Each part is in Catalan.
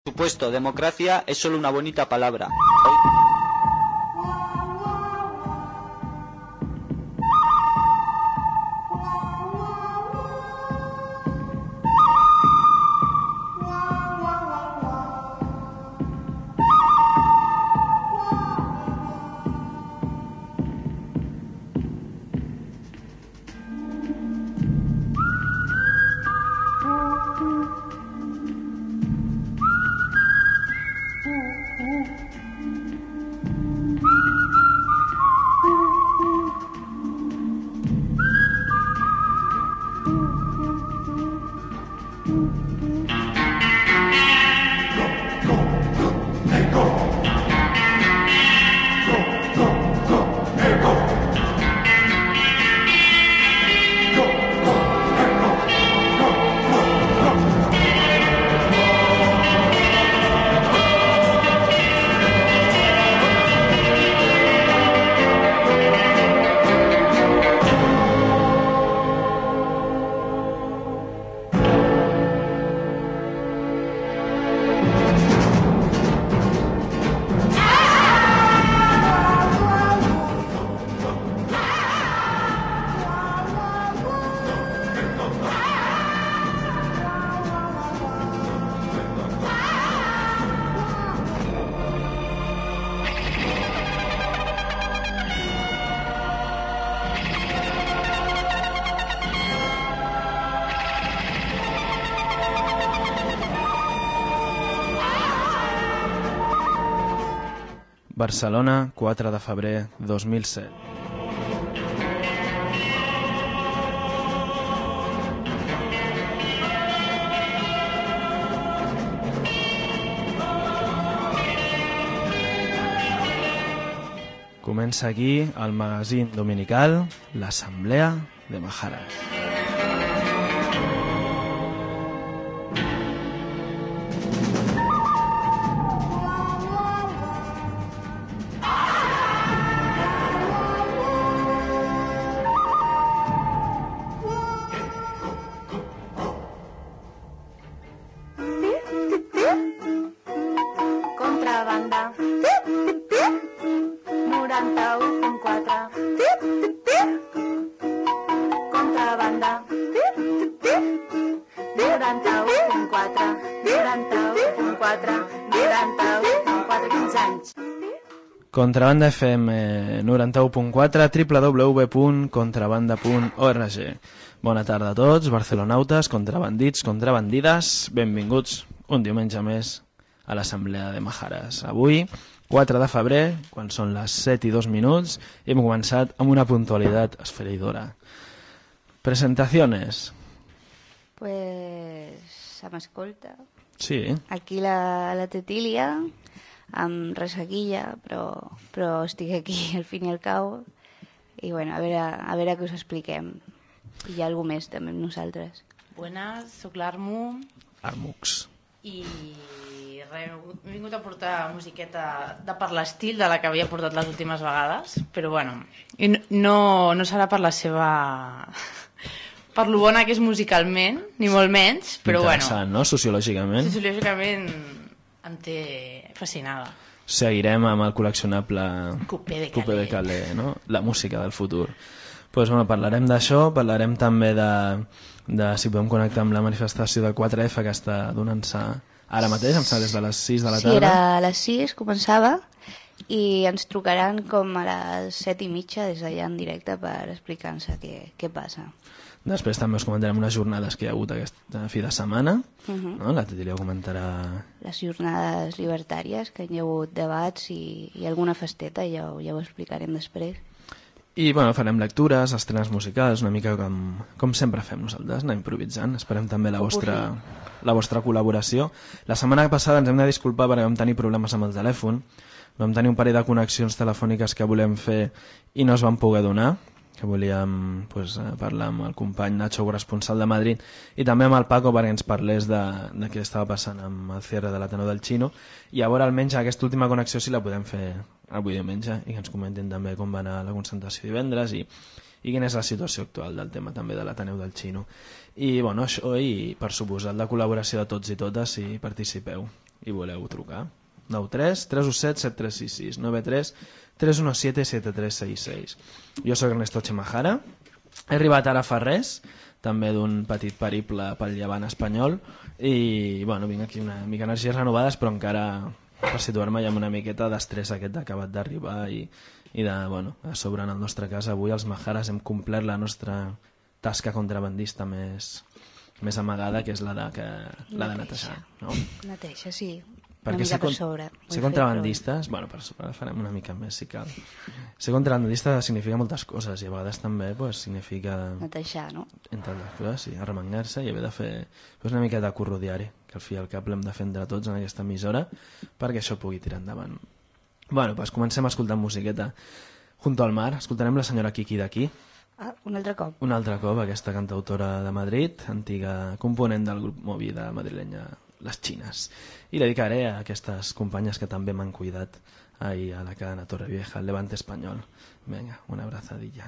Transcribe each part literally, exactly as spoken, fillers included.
Por supuesto, democracia es solo una bonita palabra. Barcelona, quatre de febrer dos mil set. Comença aquí el magazín dominical l'Assemblea de Majaras. Contrabanda F M noranta-u punt quatre, w w w punt contrabanda punt org. Bona tarda a tots, barcelonautes, contrabandits, contrabandides, benvinguts un diumenge més a l'Assemblea de Majares. Avui, quatre de febrer, quan són les set i dos minuts, hem començat amb una puntualitat esfereïdora. Presentaciones. Pues, se m'escolta. Sí. Aquí la, la Tetília, amb resseguilla, però, però estic aquí al fin i al cabo. I bueno, a veure, a veure què us expliquem. I hi ha algú més també amb nosaltres. Buenas, soc l'Armu. Armux. I res, he vingut a portar musiqueta de per l'estil de la que havia portat les últimes vegades, però bueno, no, no serà per la seva... per lo bona que és musicalment, ni molt menys, però bueno... Interessant, no? Sociològicament. Sociològicament em té fascinada. Seguirem amb el col·leccionable Coupé de Calais, Coupé de Calais, no? La música del futur. Pues, bueno, parlarem d'això, parlarem també de, de si podem connectar amb la manifestació del quatre F que està donant-se ara mateix, em sembla des de les sis de la tarda. Sí, era a les sis, començava, i ens trucaran com a les set i mitja des d'allà en directe per explicar-nos què, què passa. Després també us comentarem unes jornades que hi ha hagut aquesta fi de setmana. Uh-huh. No? La Tetília comentarà... Les jornades libertàries, que hi ha hagut debats i, i alguna festeta, ja, ja ho explicarem després. I bueno, farem lectures, estrenes musicals, una mica com, com sempre fem nosaltres, anar improvisant. Esperem també la vostra, la vostra col·laboració. La setmana passada ens hem de disculpar perquè vam tenir problemes amb el telèfon. Vam tenir un parell de connexions telefòniques que volem fer i no es van poder donar, que volíem pues, parlar amb el company Nacho, corresponsal de Madrid, i també amb el Paco perquè ens parlés de, de què estava passant amb el cierre de l'Ateneu del Xino, i a veure almenys aquesta última connexió si la podem fer avui diumenge i que ens comentin també com va anar la concentració divendres i, i quina és la situació actual del tema també de l'Ateneu del Xino. I bueno, això, i per suposat la col·laboració de tots i totes si participeu. i voleu trucar. nou tres tres u set set tres sis sis nou tres tres u set set tres sis sis. Jo sóc Ernesto Chemajara, he arribat ara fa res, també d'un petit periple pel llevant espanyol, i bueno, vinc aquí una mica energies renovades, però encara per situar-me ja amb una miqueta d'estrès aquest d'acabat d'arribar i, i de, bueno, a sobre en el nostre cas avui els Majares hem complert la nostra tasca contrabandista més, més amagada, que és la de, que, la de netejar, no? Neteja, sí. Perquè una mica ser, per sobre. Ser contrabandistes, bueno, per sobre farem una mica més si cal. Ser contrabandista significa moltes coses i a vegades també pues, significa... Netejar, no? Entre altres coses, sí, arremangar-se i haver de fer pues, una mica de curro diari, que al fi i al cap l'hem de fer entre tots en aquesta emissora perquè això pugui tirar endavant. Bueno, pues comencem escoltant musiqueta. Junto al mar, escoltarem la senyora Kiki d'aquí. Ah, un altre cop. Un altre cop, aquesta cantautora de Madrid, antiga component del grup Movida madrilenya Les Chines. I la dedicaré a aquestes companyes que també m'han cuidat ahir a la cadena Torrevieja, el Levante Espanyol. Venga, una abrazadilla.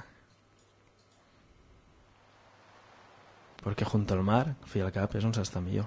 Porque junto al mar, al fi al cap, és on s'està millor.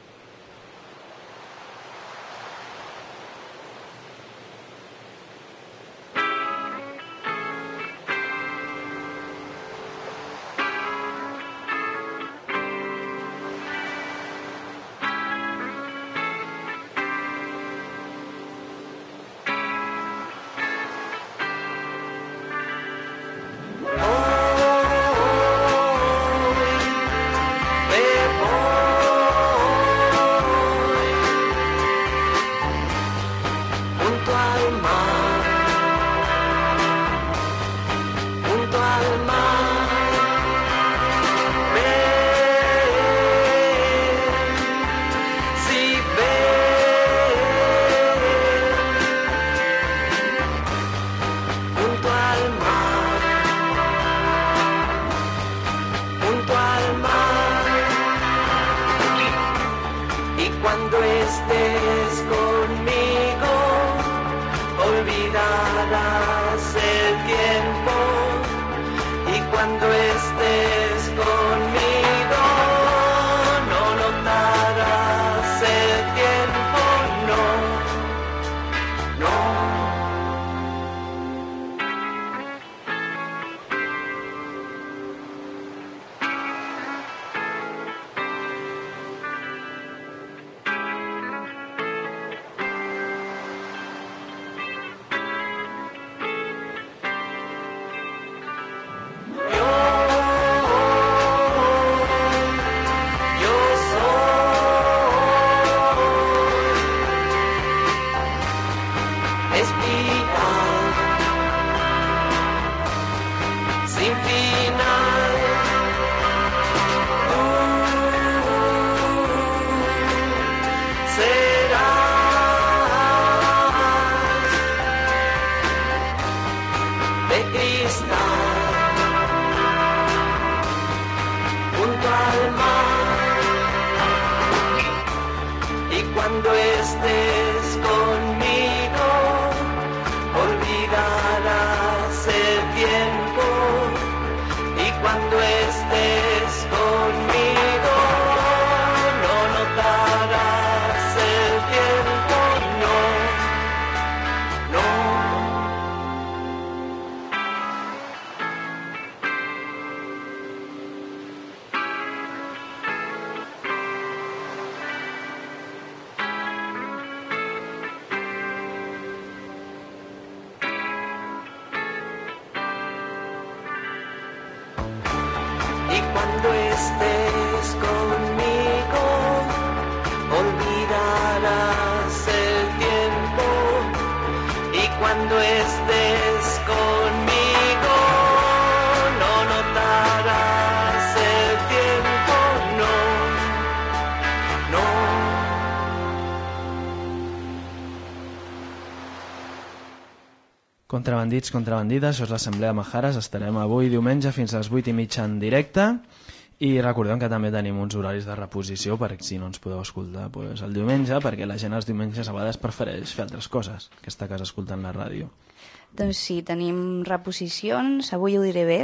Contrabandits, contrabandides, això és l'Assemblea Majares. Estarem avui diumenge fins a les vuit i mitja en directe i recordem que també tenim uns horaris de reposició per si no ens podeu escoltar pues, el diumenge, perquè la gent els diumenges a vegades prefereix fer altres coses que estar a casa escoltant la ràdio. Doncs sí, tenim reposicions, avui ho diré bé.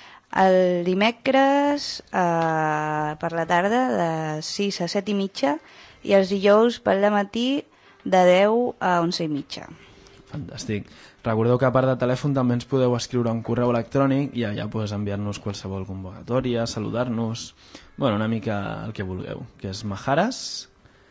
El dimecres eh, per la tarda de sis a set i mitja i els dijous per la matí de deu a onze i mitja. Fantàstic. Recordeu que a part de telèfon també ens podeu escriure un correu electrònic i allà podeu enviar-nos qualsevol convocatòria, saludar-nos, bueno, una mica el que vulgueu, que és majares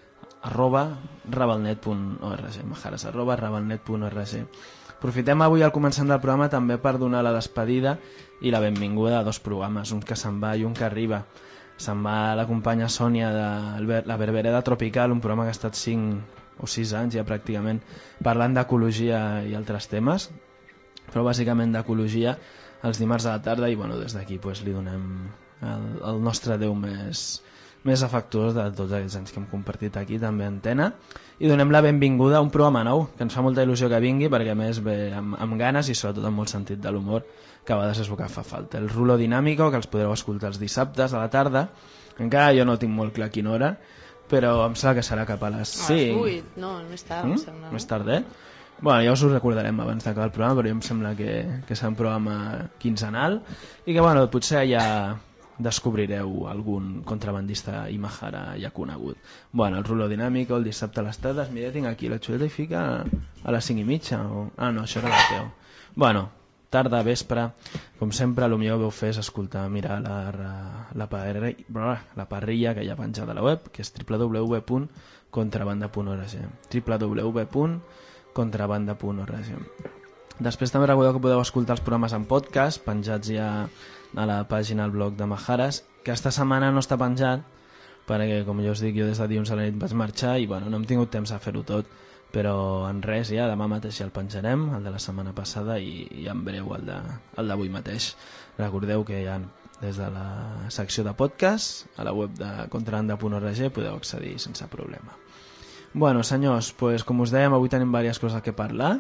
arroba rabalnet punt org, majares arroba rabalnet punt org. Aprofitem avui al començament del programa també per donar la despedida i la benvinguda a dos programes, un que se'n va i un que arriba. Se'n va la companya Sònia de la Verbereda Tropical, un programa que ha estat cinc o sis anys ja pràcticament parlant d'ecologia i altres temes, però bàsicament d'ecologia els dimarts a la tarda i bueno, des d'aquí pues, li donem el, el nostre adeu més, més afectuós de tots aquests anys que hem compartit aquí també a Antena i donem la benvinguda a un programa nou que ens fa molta il·lusió que vingui perquè a més ve amb, amb ganes i sobretot amb molt sentit de l'humor que a vegades és el que fa falta. El Rulo Dinàmico, que els podreu escoltar els dissabtes a la tarda, encara jo no tinc molt clar quina hora, però em sembla que serà cap a les cinc. A les vuit, no, més tard. Mm? Sembla, no? Més tard, eh? Bueno, ja us ho recordarem abans d'acabar el programa, però jo em sembla que, que serà un programa quinzenal i que, bueno, potser ja descobrireu algun contrabandista i majara ja conegut. Bueno, el Rulo Dinàmico, el dissabte a les tardes, mira, tinc aquí la xuleta i fica a les cinc i mitja. O... Ah, no, això era la teu. Bueno, tarda, vespre, com sempre, el millor que veu fer és escoltar, mirar la, la, la, parrilla, la parrilla que hi ha penjada a la web, que és w w w punt contrabanda punt org w w w punt contrabanda punt org. Després també recordeu que podeu escoltar els programes en podcast, penjats ja a la pàgina al blog de Majares, que esta setmana no està penjat, perquè, com jo us dic, jo des de dilluns a la nit vaig marxar i bueno, no hem tingut temps a fer-ho tot, però en res, ja demà mateix ja el penjarem, el de la setmana passada i, i en breu el d'avui mateix. Recordeu que ja des de la secció de podcast a la web de contrabanda punt org podeu accedir sense problema. Bueno, senyors, pues, com us dèiem, avui tenim diverses coses que parlar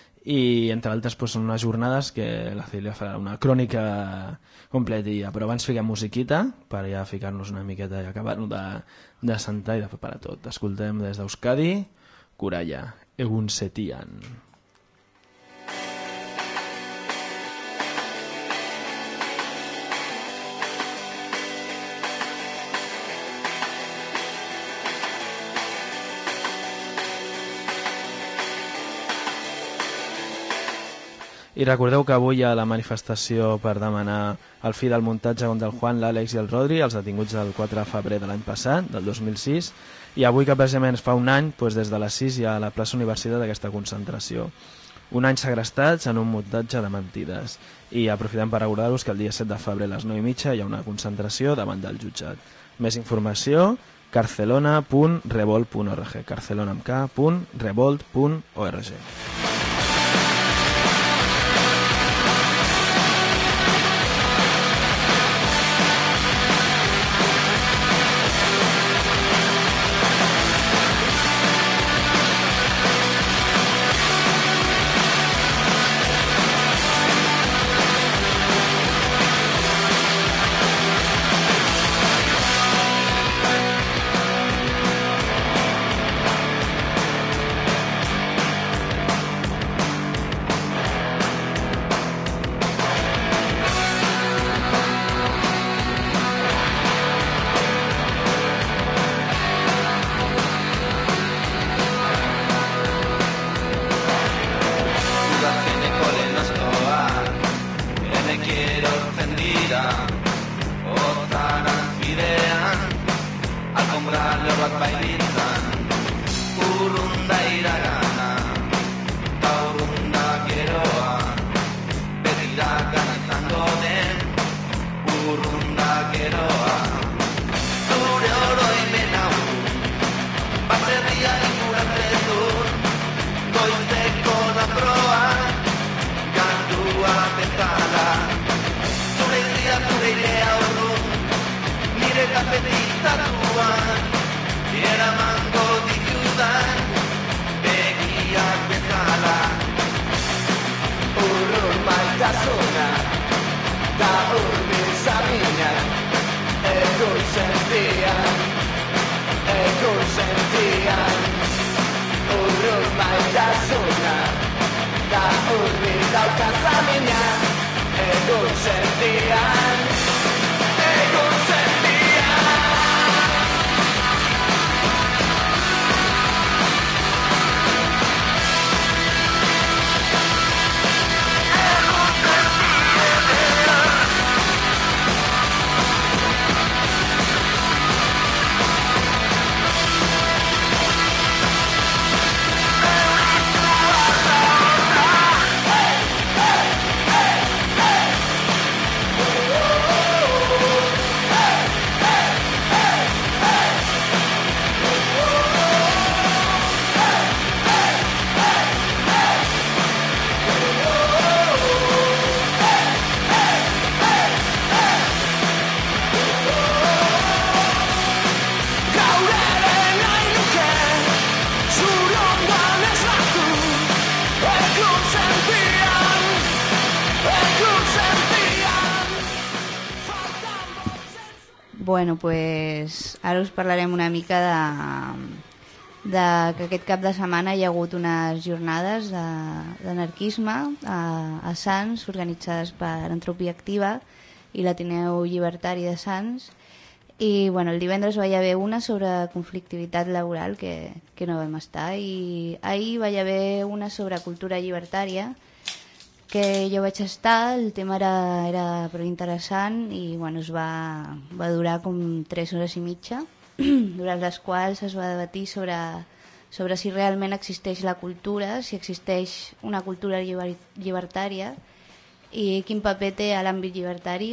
i entre altres pues, són unes jornades que la Cília farà una crònica completilla, però abans fiquem musiquita per ja ficar-nos una miqueta i acabar-nos de, de sentar i de preparar tot. Escoltem des d'Euskadi Kuraya, Egun Setian. I recordeu que avui hi ha la manifestació per demanar el fi del muntatge contra el Juan, l'Àlex i el Rodri, els detinguts del quatre de febrer de l'any passat, del dos mil sis, i avui que precisament fa un any, doncs des de les sis hi ha a la plaça Universitat d'aquesta concentració. Un any segrestats en un muntatge de mentides. I aprofitem per recordar-vos que el dia set de febrer a les nou i mitja hi ha una concentració davant del jutjat. Més informació, carcelona punt revolt punt org, carcelona amb k punt revolt punt org. Bueno, pues ara us parlarem una mica de, de que aquest cap de setmana hi ha hagut unes jornades d'anarquisme a, a Sants organitzades per Entropia Activa i l'Ateneu Llibertari de Sants. I bueno, el divendres va hi haver una sobre conflictivitat laboral que, que no vam estar, i ahir va hi haver una sobre cultura llibertària que jo vaig estar. El tema era, era prou interessant i bueno, es va, va durar com tres hores i mitja, durant les quals es va debatir sobre, sobre si realment existeix la cultura, si existeix una cultura lliber, llibertària i quin paper té a l'àmbit llibertari,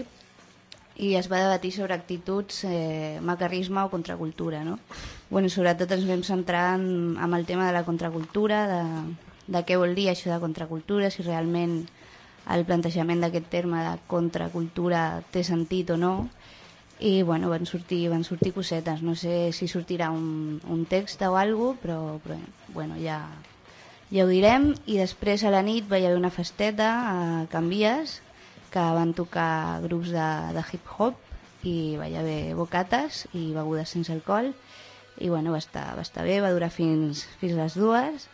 i es va debatir sobre actituds, eh, macarrisme o contracultura, no? Bueno, sobretot ens vam centrar en, en el tema de la contracultura, de de què vol dir això de contracultura, si realment el plantejament d'aquest terme de contracultura té sentit o no. I bueno, van sortir, van sortir cosetes, no sé si sortirà un, un text o alguna cosa, però, però bueno, ja, ja ho direm. I després a la nit va haver una festeta a Can Vies que van tocar grups de, de hip-hop i va haver bocates i begudes sense alcohol i bueno, va estar, va estar bé, va durar fins, fins les dues.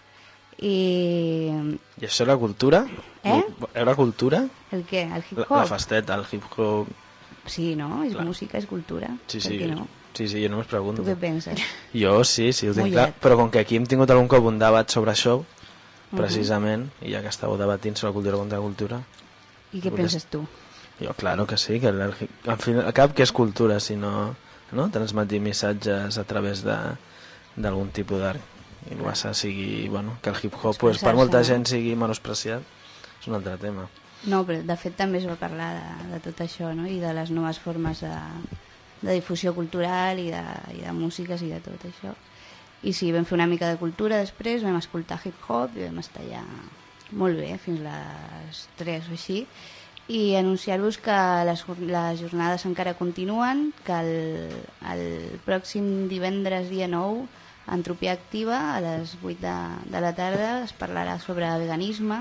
I... I això era cultura? Eh? Era cultura? El què? El hip-hop? La, la festeta, el hip-hop... Sí, no? És clar. Música, és cultura. Sí, sí, no? sí, sí, jo només pregunto. Tu què penses? Jo sí, sí, ho tinc Mullet. clar, però com que aquí hem tingut algun cop un debat sobre això, precisament, uh -huh. i ja que estàveu debatint sobre cultura contra cultura... I què penses tu? Jo, claro que sí, que el, el, al final, al cap que és cultura, si no, no transmetir missatges a través d'algun tipus d'art. I el bassa sigui, bueno, que el hip-hop pues, per molta gent sigui menospreciat és un altre tema. No, però de fet també es va parlar de, de tot això, no? I de les noves formes de, de difusió cultural i de, i de músiques i de tot això. I sí, vam fer una mica de cultura després, vam escoltar hip-hop i vam estar ja molt bé fins les tres o així, i anunciar-vos que les, les jornades encara continuen, que el, el pròxim divendres dia nou Entropia Activa a les vuit de, de la tarda es parlarà sobre veganisme,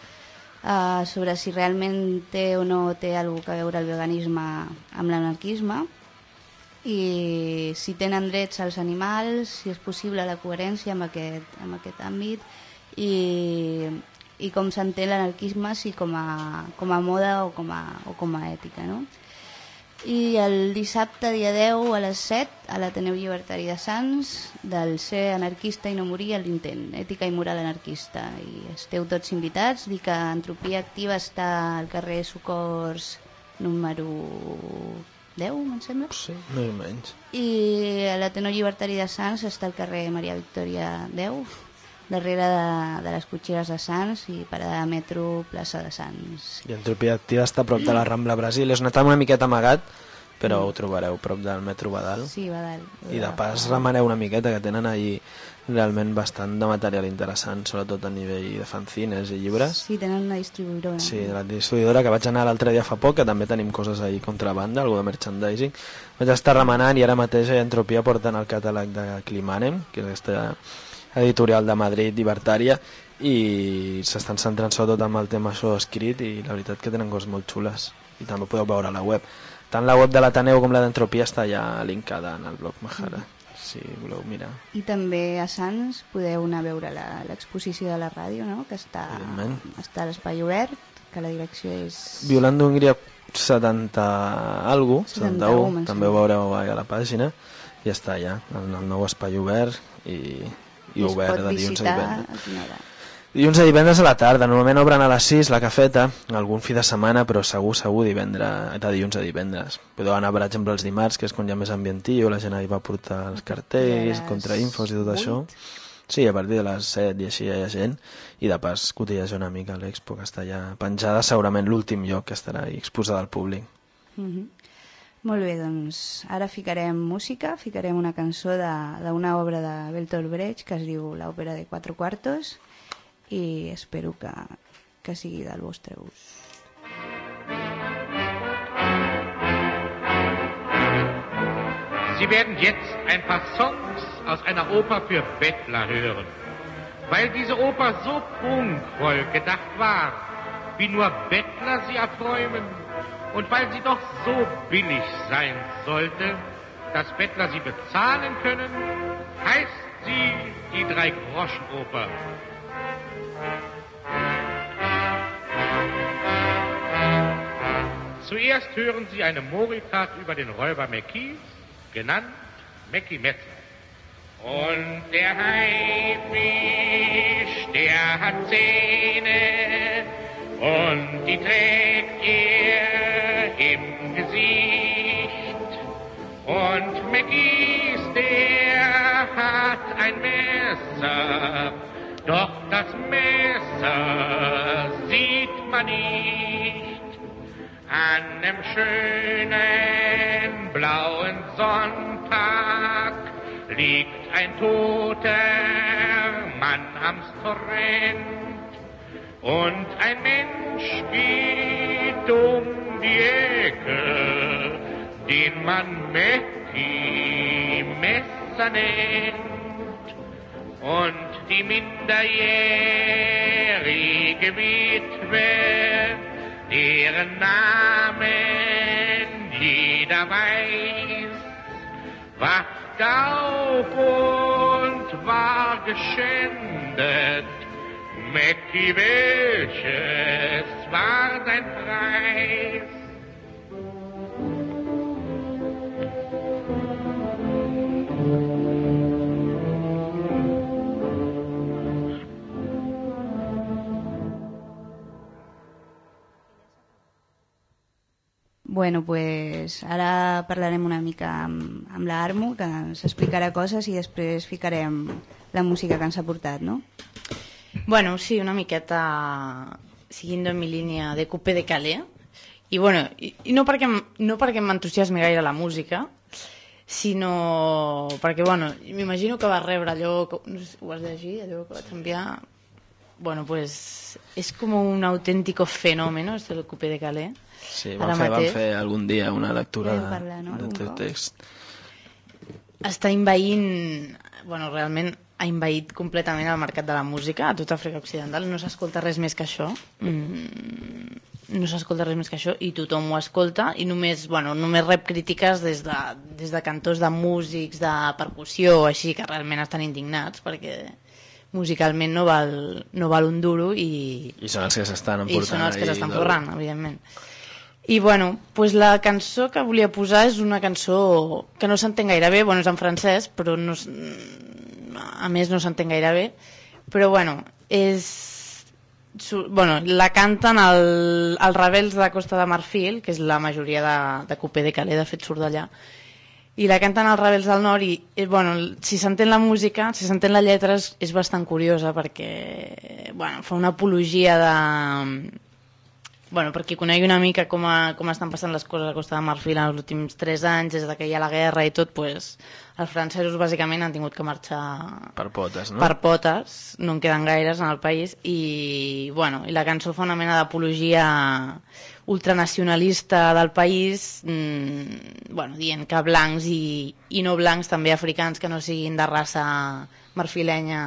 uh, sobre si realment té o no té alguna cosa a veure el veganisme amb l'anarquisme, i si tenen drets als animals, si és possible la coherència amb aquest, amb aquest àmbit, i, i com s'entén l'anarquisme, si com a, com a moda o com a, o com a ètica, no? I el dissabte dia deu a les set a l'Ateneu Llibertari de Sants, del ser anarquista i no morir a l'intent, ètica i moral anarquista, i esteu tots invitats. Dic que Entropia Activa està al carrer Socors número deu, em sembla, sí, més o menys, i a l'Ateneu Llibertari de Sants està al carrer Maria Victòria deu, darrere de, de les cotxeres de Sants i parada de metro plaça de Sants. I Entropia Activa està a prop de la Rambla Brasil, és una miqueta amagat, però ho trobareu prop del metro Badal. Sí, Badal. I de pas remeneu una miqueta, que tenen allí realment bastant de material interessant, sobretot a nivell de fanzines i llibres. Sí, tenen una distribuïdora. Sí, la distribuïdora, que vaig anar l'altre dia fa poc, que també tenim coses ahí contrabanda, algo de merchandising. Vaig estar remenant i ara mateix a Entropia porten el catàleg de Climanem, que és aquesta editorial de Madrid llibertària, i s'estan centrant sobretot amb el tema això escrit, i la veritat que tenen coses molt xules, i també podeu veure a la web. Tant la web de l'Ateneu com la d'Entropia està ja linkada en el blog Mahara, si voleu mirar. I també a Sants podeu anar a veure l'exposició de la ràdio, no? Que està, està a l'Espai Obert, que la direcció és... Violando Hongria setanta algo, setanta-u, també ho veureu a la pàgina, i està allà, en el nou Espai Obert, i, i obert de dilluns a divendres. Dilluns a divendres a la tarda, normalment obren a les sis la cafeta, algun fi de setmana, però segur, segur divendres, de dilluns a divendres. Podeu anar, per exemple, els dimarts, que és quan hi ha més ambientillo, la gent hi va portar els cartells, contrainfos i tot això. Sí, a partir de les set i així hi ha gent, i de pas cotilleja una mica l'expo, que està ja penjada, segurament l'últim lloc que estarà exposada al públic. Mm-hmm. Molt bé, doncs ara ficarem música, ficarem una cançó d'una obra de Bertolt Brecht que es diu l'òpera de Quatre Cuartos, i espero que, que sigui del vostre ús. Sie werden jetzt ein paar Songs aus einer Oper für Bettler hören. Weil diese Oper so prunkvoll gedacht war, wie nur Bettler sie erträumen, Und weil sie doch so billig sein sollte, dass Bettler sie bezahlen können, heißt sie die Drei-Groschen-Oper. Zuerst hören Sie eine Moritat über den Räuber Mackies, genannt Mackie Metz. Und der Haifisch, der hat Zähne und die trägt er im Gesicht. Und Mackies, der hat ein Messer, doch das Messer sieht man nicht. An dem schönen blauen Sonntag liegt ein toter Mann am Strand und ein Mensch geht um die Ecke, den man Mackie Messer nennt. Und die minderjährige Witwe, deren Namen jeder weiß, wacht auf und war geschändet. Mackie, welches war dein Preis? Bueno, pues ara parlarem una mica amb, amb la Armu, que ens explicarà coses i després ficarem la música que ens ha portat, no? Bueno, sí, una miqueta siguiendo en mi línea de Coupé de Calais. I, bueno, i, i no perquè, no perquè m'entusiasmi gaire la música, sinó perquè, bueno, m'imagino que va rebre allò, que, no sé, ho has de llegir, allò que vaig enviar. Bueno, pues és com un autèntico fenómeno, esto del Coupé de Calais. Sí, vam fer, vam fer algun dia una lectura de, parlar, no? del teu text. Està envaint, bueno, realment ha envaït completament el mercat de la música a tota Àfrica Occidental. No s'escolta res més que això. Mm, no s'escolta res més que això i tothom ho escolta i només, bueno, només rep crítiques des de, des de cantors de músics, de percussió, així, que realment estan indignats perquè musicalment no val, no val un duro i, I són els que s'estan emportant. I són els que s'estan forrant, evidentment. I bueno, pues la cançó que volia posar és una cançó que no s'entén gaire bé, bueno, és en francès, però no, a més no s'entén gaire bé, però bueno, és... Bueno, la canten el, els rebels de Costa de Marfil, que és la majoria de, de Coupé de Calais, de fet surt d'allà, i la canten els rebels del nord i, bueno, si s'entén la música, si s'entén la lletra és, és bastant curiosa perquè, bueno, fa una apologia de... Bueno, per qui conegui una mica com, a, com estan passant les coses a Costa de Marfil en els últims tres anys, des que hi ha la guerra i tot, pues, els francesos bàsicament han tingut que marxar per potes, no? Per potes, no en queden gaires en el país, i, bueno, i la cançó fa una mena d'apologia ultranacionalista del país, mmm, bueno, dient que blancs i, i no blancs, també africans que no siguin de raça marfilenya,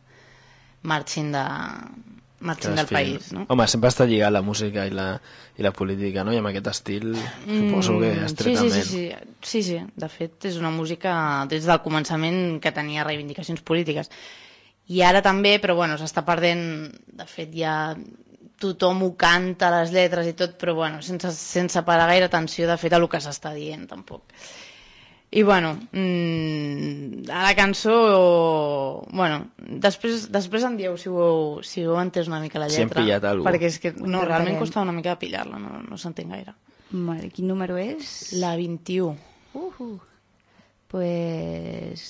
marxin de... marxin del país, no? Home, sempre està lligat la música i la, i la política, no? I amb aquest estil mm, suposo que estretament. Sí, sí, sí, sí, sí, de fet és una música des del començament que tenia reivindicacions polítiques i ara també, però bueno, s'està perdent, de fet ja tothom ho canta, les lletres i tot, però bueno, sense, sense parar gaire atenció de fet a el que s'està dient tampoc. I bueno, mmm, a la cançó, bueno, després, després em dieu si heu, si heu entès una mica la lletra. Si hem pillat alguna cosa. Perquè és que no, realment costa una mica de pillar-la, no, no s'entén gaire. Vale, quin número és? La vint-i-u. Uh -huh. Pues...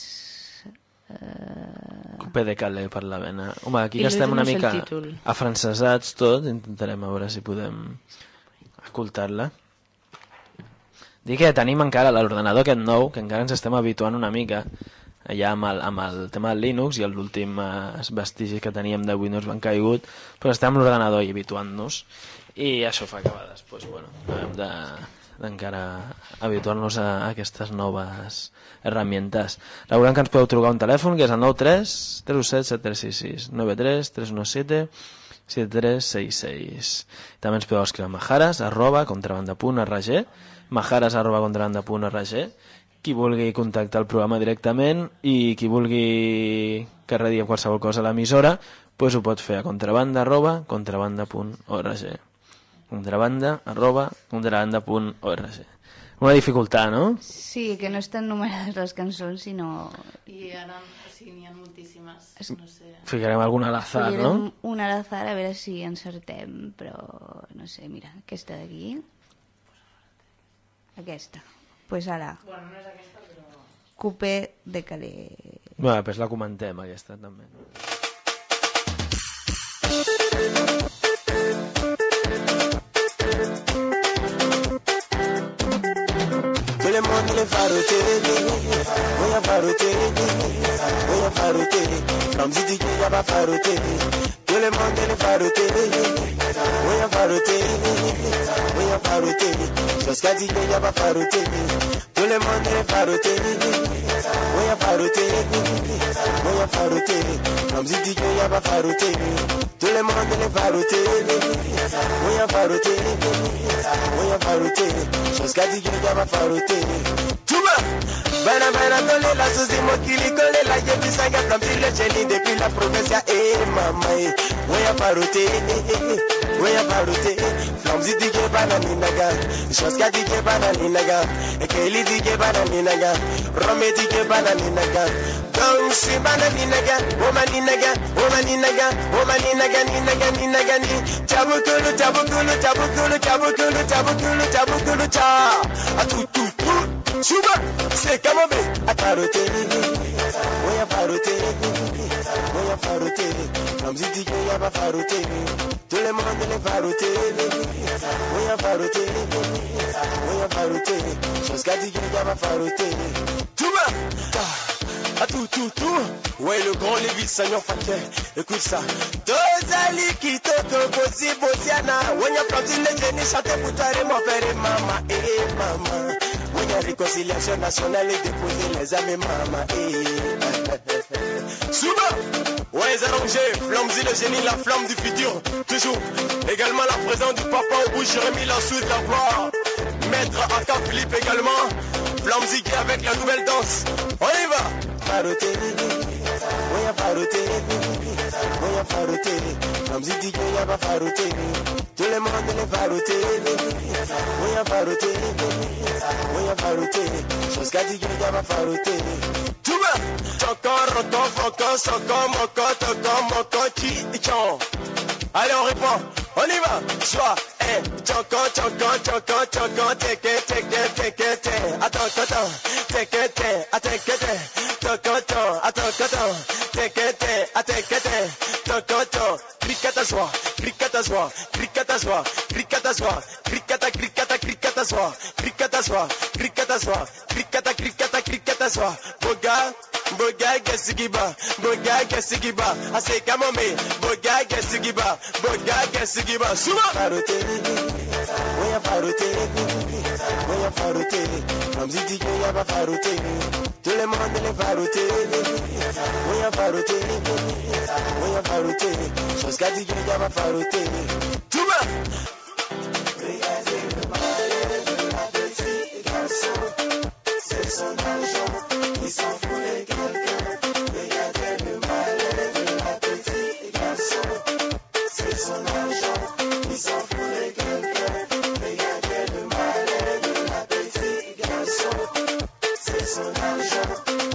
Uh... Coupé de Calais per la vena. Home, aquí que estem una mica afrancesats tot, intentarem a veure si podem escoltar-la. Dic que tenim encara l'ordenador aquest nou, que encara ens estem habituant una mica allà amb el, amb el tema del Linux i els últims vestigis que teníem de Windows van caigut, però estem amb l'ordenador i habituant-nos i això fa que a vegades pues, bueno, hem de, d'encara habituar-nos a aquestes noves herramientes. Recordem que ens podeu trucar un telèfon que és el nou tres tres set set tres sis sis nou tres tres un set set tres sis sis. També ens podeu escriure a majares arroba contrabanda punt org, majares arroba contrabanda punt org. Qui vulgui contactar el programa directament i qui vulgui que redi qualsevol cosa a l'emissora, pues ho pot fer a contrabanda arroba contrabanda punt org. Contrabanda arroba contrabanda punt org. Una dificultat, no? Sí, que no estan numerades les cançons, sinó... I ara, sí, n'hi ha moltíssimes, no sé... Ficarem alguna a l'azar, no? Ficarem una a l'azar a veure si encertem, però no sé, mira, aquesta d'aquí... Aquesta. Pues ara... Bueno, no és aquesta, però... Coupé de Calais. Bé, pues la comentem, aquesta, també. Tout le monde les faroté, oui a faroté, oui a faroté, comme si tu y a pas faroté. Tout le monde les faroté, oui a faroté, oui a faroté, jusqu'à dire qu'il y a pas faroté. Tout le monde les faroté, oui a faroté, oui a faroté, comme si tu y a pas faroté. Tout le monde les faroté, oui a faroté, oui a faroté, jusqu'à dire qu'il y a pas faroté. Tuba, bana bana dole la susi mokili kole la yebi sanga from le génie depuis la province eh mama eh oui a faroté, oui a faroté, from zidi ke banani naga, jusqu'à dire que banani naga, et keli dit que banani naga, rome dit que banani naga. Don't see banani naga, woman naga, woman naga, woman naga, ni naga, ni naga, ni tabukulu, tabukulu, tabukulu, tabukulu, tabukulu, tabukulu, cha, a tout, tout, tout, suba, c'est comme un à faroté, oui a faroté, oui a faroté, comme si tu y a pas faroté, tout le monde les faroté, oui a faroté, oui a faroté, jusqu'à dire qu'il y a pas faroté, tuba, à tout, tout, tout. Ouais, le grand Lévis, Seigneur Faké, écoute ça. Deux ali qui te composent, Bosiana. Ouais, y'a plein de génies chanter pour toi et mon père et maman, eh, maman. Ouais, y'a réconciliation nationale et déposer les amis, maman, eh. Souba! Ouais, Zalongé, Flamzy, le génie, la flamme du futur. Toujours. Également la présence du papa au bout, Jérémy, la suite, la gloire. Maître Aka Philippe également. Flamzy qui est avec la nouvelle danse. On y va! Faroté, oui a faroté, oui a faroté, comme si tu y a pas faroté, tout le monde les faroté, oui a faroté, oui a faroté, jusqu'à dire qu'il y a pas faroté. Tout va, chocon, rocon, focon, socon, mocon, tocon, mocon, chi, chon. Allez, on répond, on y va, soit, eh, chocon, chocon, chocon, chocon, teke, teke, teke, te, attends, attends, teke, te, attends, te. Tokoto, atokoto, tekete, atekete, tokoto, krikata zwa, krikata zwa, krikata zwa, krikata zwa, krikata, krikata, krikata zwa, krikata zwa, krikata zwa, krikata, krikata, krikata zwa, boga, boga gesigiba, boga gesigiba, ase kamome, boga gesigiba, boga gesigiba, suba, faroté, oui a faroté, oui a faroté, comme si tu y a pas faroté. Tout le monde les faroté, oui a faroté, oui a faroté, jusqu'à dire qu'il y a pas faroté. Tout va! Regardez le malheur de la petite garçon, c'est son argent, il s'en fout de quelqu'un. Regardez le malheur de la petite garçon, c'est son argent, il s'en fout de quelqu'un. Regardez le malheur de la petite garçon, c'est son argent.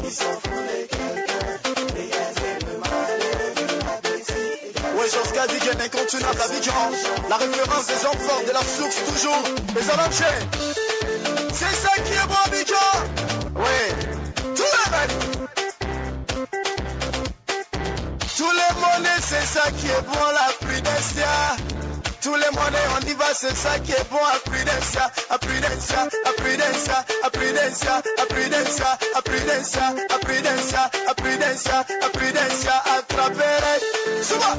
Ouais, jusqu'à dit qu'il est incontournable Abidjan. La référence des hommes forts de la source toujours. Les Alamchés. C'est ça qui est bon Abidjan. Ouais. Tous les mecs. Tous les monnaies, c'est ça qui est bon la prudencia. Tous les monnaies, on y va, c'est ça qui est bon à prudencia, à prudencia, à prudencia, à prudencia, à prudencia, à prudencia, à prudencia, à prudencia, à prudencia, attraperai, suba,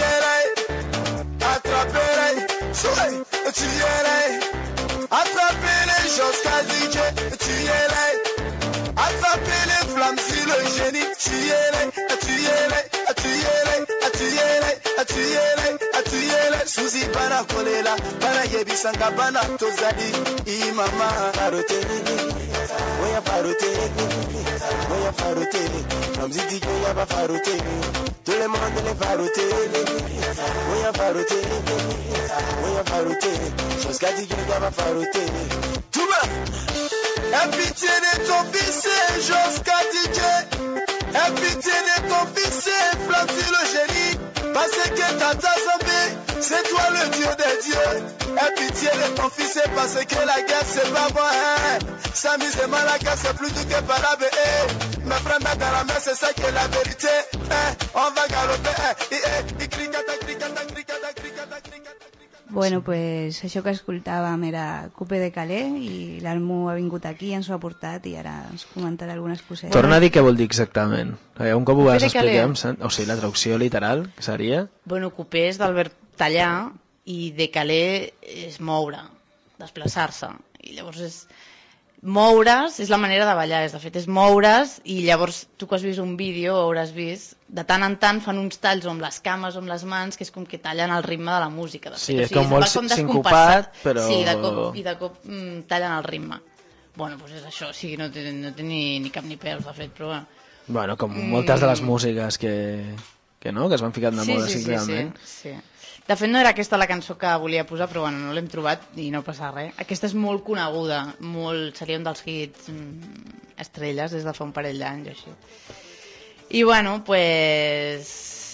tuerai, attraperai, suba, tuerai, attraperai. jusqu'à D J, tu y es là. Attraper les flammes sur le génie, tu y es là, tu y es là, tu y es là, tu y es là, tu y es là, tu y es là. Suzy bana kolela, bana yebisanga bana tozali, i mama farote, oya farote, oya farote, namzidi oya ba farote, tout le monde les farote, oya farote, oya farote, jusqu'à D J oya ba farote, tout bas. Aie pitié de ton fils, jusqu'à D J. Aie pitié de ton fils, flamme sur le génie. Parce que Tata Zombie, c'est toi le Dieu des dieux. Aie pitié de ton fils, parce que la guerre c'est pas bon. Hein. S'amuser la guerre c'est plus doux que parable. Eh. Mes frères, mes caramels, c'est ça qui est la vérité. Eh. On va galoper. Eh. Eh. Eh. Cricata, cricata, cricata, cricata, cricata. Bueno, pues això que escoltàvem era Coupé de Calais i l'Almu ha vingut aquí, ens ho ha portat i ara ens comentarà algunes cosetes. Torna a dir què vol dir exactament. Un cop ho vas Coupé de explicar, Calais. o sigui, la traducció literal seria... Bueno, coupé és del verb tallar i de calé és moure, desplaçar-se. I llavors és... Moure's és la manera de ballar, és, de fet és moure's i llavors tu que has vist un vídeo hauràs vist, de tant en tant fan uns talls amb les cames o amb les mans que és com que tallen el ritme de la música. De fet. Sí, O és sigui, com molt va com sincopat, descompassat. però... Sí, de cop, i de cop mm, tallen el ritme. Bueno, doncs és això, o sigui, no té, no té ni, ni cap ni peus, de fet, però bueno. Bueno, com Mm. moltes de les músiques que, que, no? que es van ficar de moda sí, sí, simplement. sí, sí. De fet no era aquesta la cançó que volia posar, però bueno, no l'hem trobat i no passa res. Aquesta és molt coneguda, molt, seria un dels hits mm, estrelles des de fa un parell d'anys o així. I bueno, pues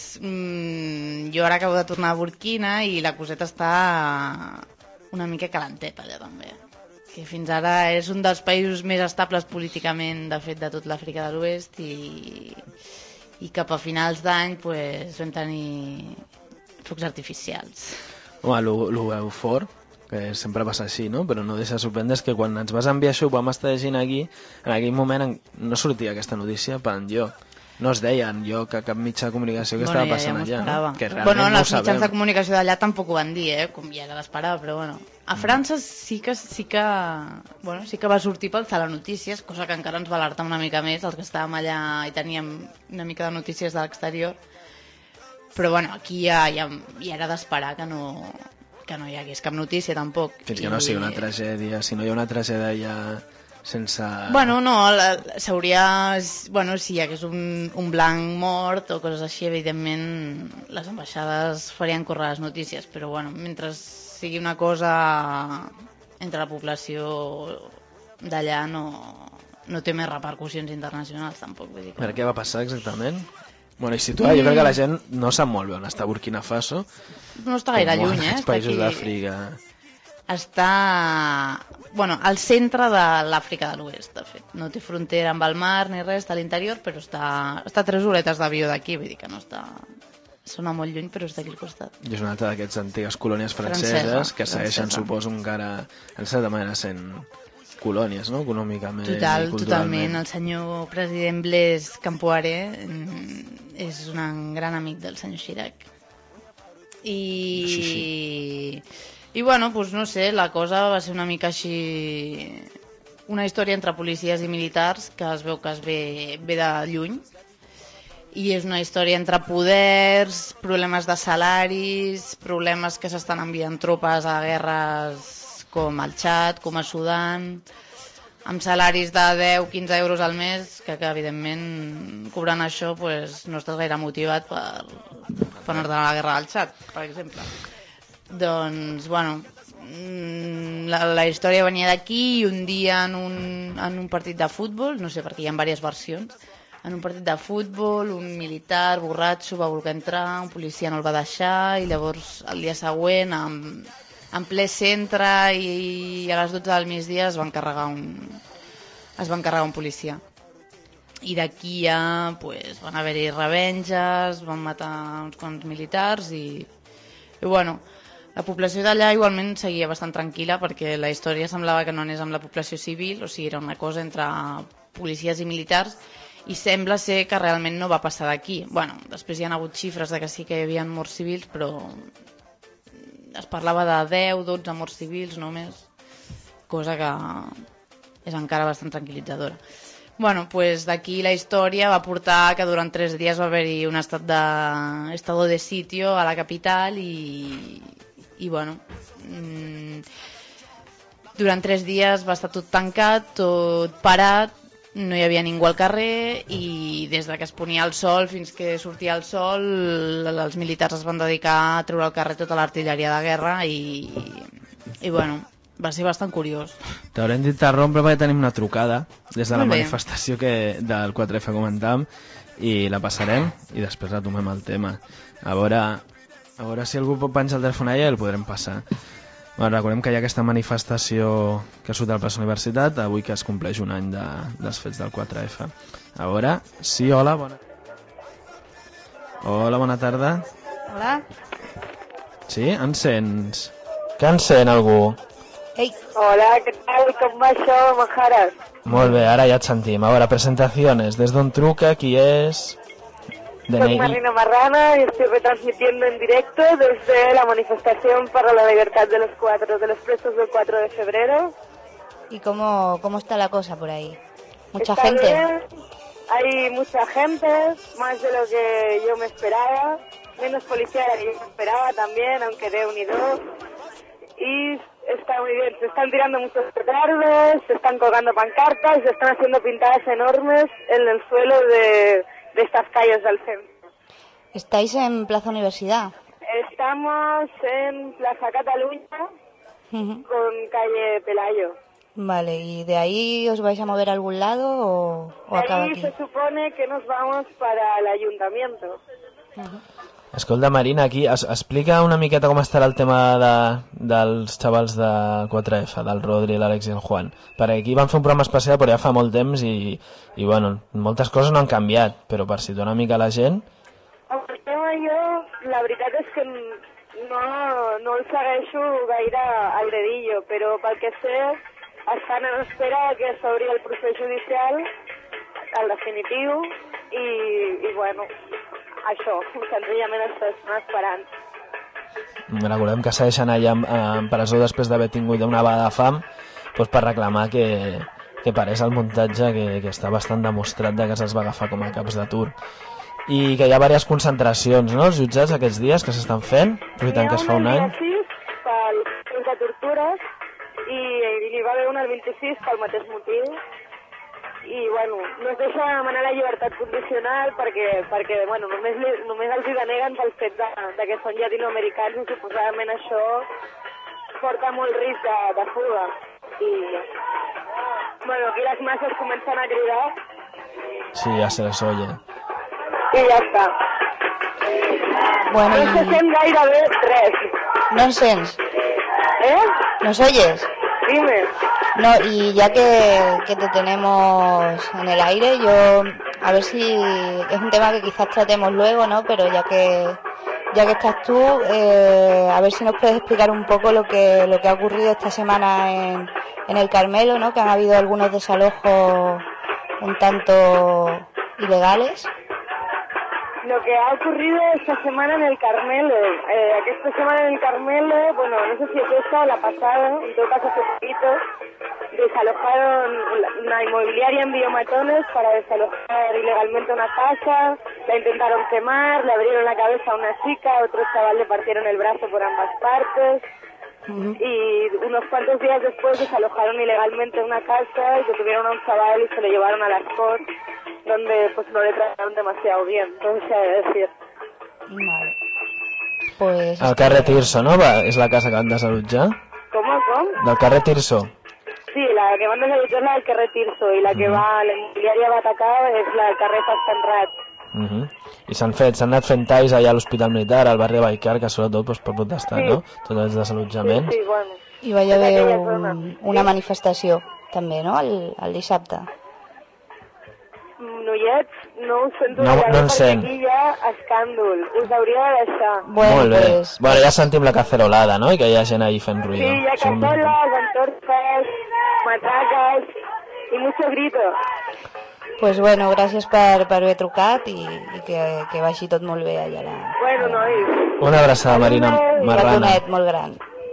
mm, jo ara acabo de tornar a Burkina i la coseta està una mica calenteta allà també. Que fins ara és un dels països més estables políticament, de fet, de tot l'Àfrica de l'Oest i, i cap a finals d'any pues, vam tenir focs artificials. Home, lo, lo veu fort, que sempre passa així, no? Però no deixa de sorprendre és que quan ens vas enviar això ho vam estar llegint aquí, en aquell moment en... no sortia aquesta notícia per enlloc. No es deia enlloc a cap mitjà de comunicació que Bueno, estava ja, passant ja allà, esperava. no? Que realment Bueno, no ho els mitjans sabem. de comunicació d'allà tampoc ho van dir, eh? Com ja era d'esperar, però bueno. A França sí que, sí que, bueno, sí que va sortir pel telenotícies, cosa que encara ens va alertar una mica més, els que estàvem allà i teníem una mica de notícies de l'exterior. Però bueno, aquí ja, ja, ja era d'esperar que no, que no hi hagués cap notícia tampoc. Fins que no sigui una tragèdia, si no hi ha una tragèdia ja sense... Bueno, no, la- s'hauria... Bueno, si hi hagués un, un blanc mort o coses així, evidentment les ambaixades farien córrer les notícies, però bueno, mentre sigui una cosa entre la població d'allà no, no té més repercussions internacionals tampoc. Vull dir que... Per què va passar exactament? Bueno, i situar, jo crec que la gent no sap molt bé on està Burkina Faso. No està gaire com lluny, eh? els Està països aquí- d'Àfrica. Està, bueno, al centre de l'Àfrica de l'Oest, de fet. No té frontera amb el mar ni res, està a l'interior, però està, està a tres horetes d'avió d'aquí, vull dir que no està... Sona molt lluny, però és d'aquí al costat. I és una altra d'aquestes antigues colònies franceses Francesa, que segueixen, francesa. suposo, encara, en certa manera, sent colònies, no?, econòmicament Total, i totalment. culturalment. El senyor president Blaise Compaoré mm, és un gran amic del senyor Chirac. I... Sí, I bueno, doncs no sé, la cosa va ser una mica així... Una història entre policies i militars que es veu que es ve, ve de lluny. I és una història entre poders, problemes de salaris, problemes que s'estan enviant tropes a guerres com al Txad, com a Sudan, amb salaris de deu a quinze euros al mes, que, que evidentment cobrant això pues, no estàs gaire motivat per, per anar a la guerra del Txad, per exemple. Doncs, bueno, la, la història venia d'aquí i un dia en un, en un partit de futbol, no sé, perquè hi ha diverses versions, en un partit de futbol, un militar borratxo va voler entrar, un policia no el va deixar i llavors el dia següent en, en ple centre i, i a les dotze del migdia es van carregar un, es van carregar un policia. I d'aquí ja pues, van haver-hi revenges, van matar uns quants militars i, i bueno, la població d'allà igualment seguia bastant tranquil·la perquè la història semblava que no anés amb la població civil, o sigui, era una cosa entre policies i militars i sembla ser que realment no va passar d'aquí. Bueno, després hi ha hagut xifres de que sí que hi havia morts civils, però es parlava de deu, dotze morts civils només. cosa que és encara bastant tranquil·litzadora. Bueno, pues d'aquí la història va portar que durant tres dies va haver-hi un estat de estado de sitio a la capital i, i bueno, mmm, durant tres dies va estar tot tancat, tot parat, no hi havia ningú al carrer i des de que es ponia el sol fins que sortia el sol els militars es van dedicar a treure al carrer tota l'artilleria de guerra i, i bueno, va ser bastant curiós. T'haurem d'interrompre perquè tenim una trucada des de la Molt bé. manifestació que del quatre efa comentàvem i la passarem i després retomem el tema. A veure, a veure si algú pot penjar el telèfon allà i el podrem passar. Bueno, recordem que hi ha aquesta manifestació que surt al plaça Universitat avui que es compleix un any de, dels fets del quatre efa. A veure, sí, hola, bona... Hola, bona tarda. Hola. Sí, ens sents? Que ens sent algú? Ei. Hola, què tal? Com va això, Majares? Molt bé, ara ja et sentim. A veure, presentaciones. Des d'on truca, qui és... Soy Marina Marrana y estoy retransmitiendo en directo desde la manifestación para la libertad de los cuatro, de los presos del cuatro de febrero. ¿Y cómo, cómo está la cosa por ahí? ¿Mucha Está gente? bien, hay mucha gente, más de lo que yo me esperaba, menos policía de lo que yo me esperaba también, aunque de unido. Y está muy bien, se están tirando muchos petardos, se están colgando pancartas, se están haciendo pintadas enormes en el suelo de... de estas calles del centro. ¿Estáis en Plaza Universidad? Estamos en Plaza Cataluña Uh-huh. con calle Pelayo. Vale, ¿y de ahí os vais a mover a algún lado o, o acaba Ahí aquí? se supone que nos vamos para el ayuntamiento. Uh-huh. Escolta, Marina, aquí es, explica una miqueta com estarà el tema de, dels xavals de quatre efa, del Rodri, l'Àlex i el Juan. Perquè aquí van fer un programa especial però ja fa molt temps i, i bueno, moltes coses no han canviat, però per situar una mica la gent... El tema jo, la veritat és que no, no el segueixo gaire al dedillo, però pel que sé estan en espera que s'obri el procés judicial, el definitiu, i, i bueno... això, senzillament estan esperant. Recordem que segueixen allà en, en presó després d'haver tingut una vaga de fam doncs per reclamar que, que pareix el muntatge que, que està bastant demostrat de que se'ls va agafar com a caps d'atur i que hi ha diverses concentracions, no?, els jutjats aquests dies que s'estan fent, aprofitant que es fa un any. Hi ha una el dia sis pel temps de tortures i n'hi va haver una el vint-i-sis pel mateix motiu. I bueno, no es deixa demanar la llibertat condicional perquè, perquè bueno, només, li, només els hi deneguen pel fet de, de que són llatinoamericans i suposadament això porta molt risc de, de fuga. I bueno, aquí les masses comencen a cridar. Sí, ja se les oye. I ja està. Bueno, no se y... sent gairebé res. ¿No nos sents? ¿Eh? ¿Nos oyes? Dime. No, y ya que, que te tenemos en el aire, yo a ver si es un tema que quizás tratemos luego, ¿no? Pero ya que ya que estás tú, eh, a ver si nos puedes explicar un poco lo que lo que ha ocurrido esta semana en, en el Carmelo, ¿no? Que han habido algunos desalojos un tanto ilegales. Lo que ha ocurrido esta semana en el Carmelo, eh, esta semana en el Carmelo, bueno, no sé si es esta o la pasada, en todo caso hace poquito, desalojaron una inmobiliaria en Biomatones para desalojar ilegalmente una casa, la intentaron quemar, le abrieron la cabeza a una chica, a otro chaval le partieron el brazo por ambas partes, uh-huh. Y unos cuantos días después desalojaron ilegalmente una casa y detuvieron a un chaval y se lo llevaron a las Corts, donde pues no le trataron demasiado bien, entonces se ha de decir. Vale. Pues... El carrer Tirso, no? Va, és la casa que han desallotjar? Com, com? Del carrer Tirso. Sí, la que van desallotjar és la del carrer Tirso i la que uh-huh. va, la immobiliària va atacar és la del carrer Fastanrat. Uh-huh. I s'han fet, s'han anat fent talls allà a l'Hospital Militar, al barri de Baicar, que sobretot doncs, per protestar, sí. No? Tots els desallotjaments. Sí, sí, bueno. I va haver un, una manifestació també, no?, el, el dissabte. Noiets, no us sento no, gaire no perquè sent. aquí hi ha escàndol, us hauria de deixar. Bueno, molt bé, pues... bueno, ja sentim la cacerolada, no?, i que hi ha gent ahí fent ruido. Sí, hi ha caceroles, antorfes, matraques i mucho grito. Pues bueno, gràcies per, per haver trucat i, i que, que vagi tot molt bé allà. La... Bueno, nois. Una abraçada, Marina Marrana. Un molt gran.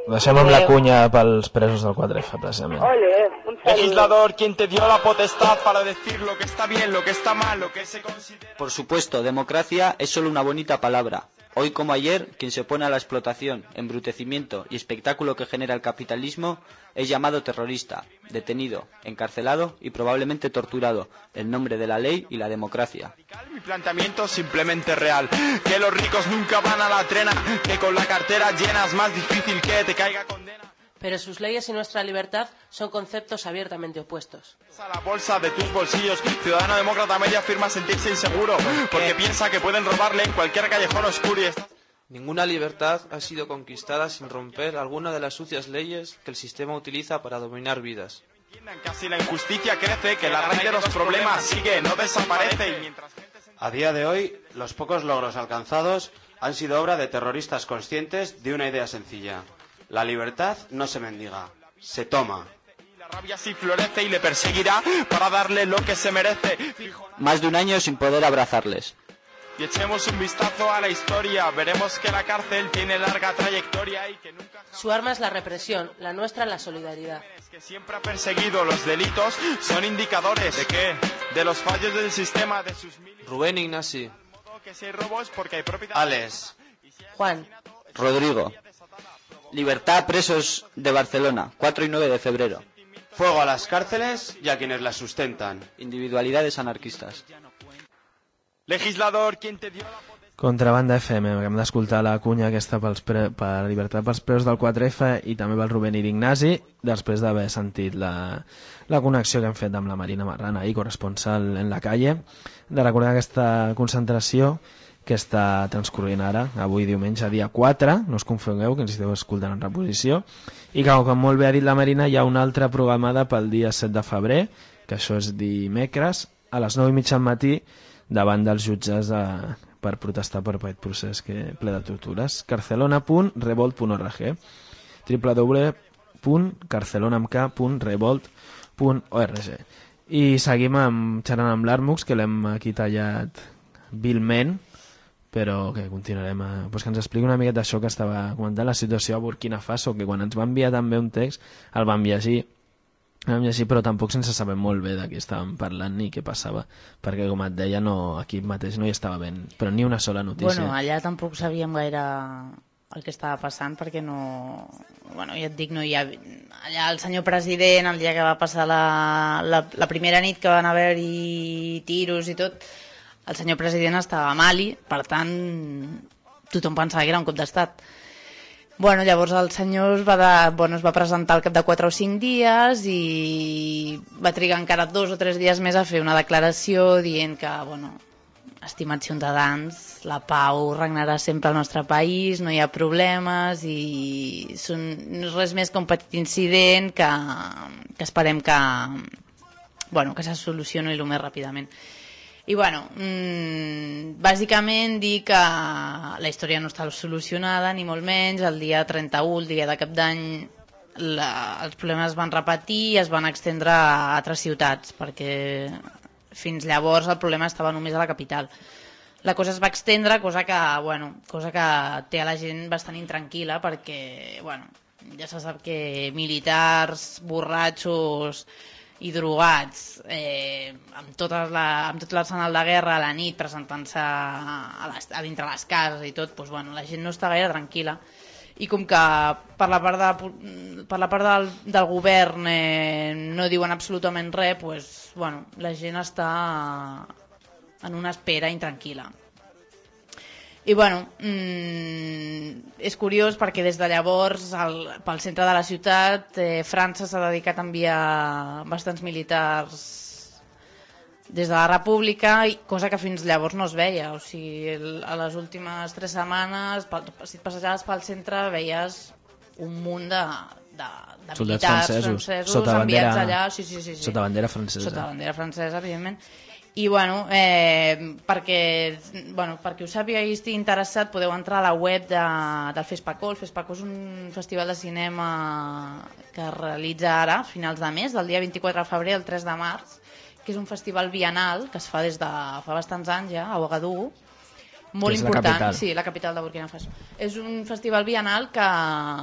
Deixem amb la cunya pels presos del quatre F, precisament. Ole, un saludo. Legislador, quien te dio la potestad para decir lo que está bien, lo que está mal, lo que se considera... Por supuesto, democracia es solo una bonita palabra. Hoy como ayer, quien se opone a la explotación, embrutecimiento y espectáculo que genera el capitalismo es llamado terrorista, detenido, encarcelado y probablemente torturado, en nombre de la ley y la democracia. Mi planteamiento es simplemente real, que los ricos nunca van a la trena, que con la cartera llena es más difícil que te caiga condena. Pero sus leyes y nuestra libertad son conceptos abiertamente opuestos. A la bolsa de tus bolsillos, ciudadano demócrata medio afirma sentirse inseguro porque piensa que pueden robarle en cualquier callejón oscuro y está... Ninguna libertad ha sido conquistada sin romper alguna de las sucias leyes que el sistema utiliza para dominar vidas. Entiendan que así la injusticia crece, que la raíz de los problemas sigue, no desaparece y mientras... A día de hoy, los pocos logros alcanzados han sido obra de terroristas conscientes de una idea sencilla. La libertad no se mendiga, se toma. La rabia sí florece y le perseguirá para darle lo que se merece. Más de un año sin poder abrazarles. Y echemos un vistazo a la historia, veremos que la cárcel tiene larga trayectoria y que nunca... Su arma es la represión, la nuestra la solidaridad. Que siempre ha perseguido los delitos, son indicadores. ¿De qué? De los fallos del sistema, de sus mil... Rubén Ignasi. Que si hay robos porque hay propiedad... Alex. Juan. Rodrigo. Libertad a presos de Barcelona, cuatro y nueve de febrero. Fuego a las cárceles y a quienes las sustentan. Individualidades anarquistas. Legislador, ¿quién te dio la... Contrabanda F M, hem d'escoltar la cunya aquesta pels pre... per Libertat pels preus del quatre F i també pel Rubén Ignasi, després d'haver sentit la... la connexió que hem fet amb la Marina Marrana i corresponsal en la calle, de recordar aquesta concentració que està transcorrent ara, avui diumenge, dia quatre, no us confongueu, que ens esteu escoltant en reposició, i que, com molt bé ha dit la Marina, hi ha una altra programada pel dia set de febrer, que això és dimecres, a les nou i mitja al matí, davant dels jutges de, per protestar per aquest procés que ple de tortures. carcelona punt revolt punt org w w w punt carcelona punt revolt punt org. I seguim amb, xerrant amb l'Armux, que l'hem aquí tallat vilment, però que continuarem a... Pues que ens expliqui una miqueta això que estava comentant, la situació a Burkina Faso, que quan ens va enviar també un text el vam llegir, el vam llegir però tampoc sense saber molt bé de què estàvem parlant ni què passava, perquè com et deia no, aquí mateix no hi estava ben, però ni una sola notícia. Bueno, allà tampoc sabíem gaire el que estava passant perquè no... Bueno, ja et dic, no hi ha... Allà el senyor president, el dia que va passar la, la, la primera nit que van haver-hi tiros i tot, el senyor president estava a Mali, per tant, tothom pensava que era un cop d'estat. Bueno, llavors el senyor es va, de, bueno, es va presentar al cap de quatre o cinc dies i va trigar encara dos o tres dies més a fer una declaració dient que, bueno, estimats ciutadans, la pau regnarà sempre al nostre país, no hi ha problemes i són, no és res més que un petit incident que, que esperem que, bueno, que se solucioni el més ràpidament. I bueno, mmm, bàsicament dir que la història no està solucionada, ni molt menys. El dia trenta-u, el dia de cap d'any, els problemes es van repetir i es van estendre a altres ciutats, perquè fins llavors el problema estava només a la capital. La cosa es va extendre, cosa que, bueno, cosa que té a la gent bastant intranquil·la, perquè bueno, ja se sap que militars, borratxos i drogats, eh, amb, totes la, amb tot l'arsenal de guerra a la nit presentant-se a, les, a dintre les cases i tot, doncs, bueno, la gent no està gaire tranquil·la. I com que per la part, de, per la part del, del govern eh, no diuen absolutament res, doncs, bueno, la gent està en una espera intranquil·la. I bueno, mmm, és curiós perquè des de llavors el, pel centre de la ciutat eh, França s'ha dedicat a enviar bastants militars des de la República, cosa que fins llavors no es veia. O sigui, el, a les últimes tres setmanes, si et passejaves pel centre, veies un munt de, de, de militars francesos, francesos sota enviats bandera, allà. Sí, sí, sí, sí. Sota bandera francesa. Sota bandera francesa, evidentment. I bueno, eh, perquè, bueno, perquè us sàpiga i estigui interessat, podeu entrar a la web de, del FESPACO. El FESPACO és un festival de cinema que es realitza ara, a finals de mes, del dia vint-i-quatre de febrer al tres de març, que és un festival bienal que es fa des de fa bastants anys ja, a Ouagadougou. Molt important, sí, la capital de Burkina Faso. És un festival bienal que,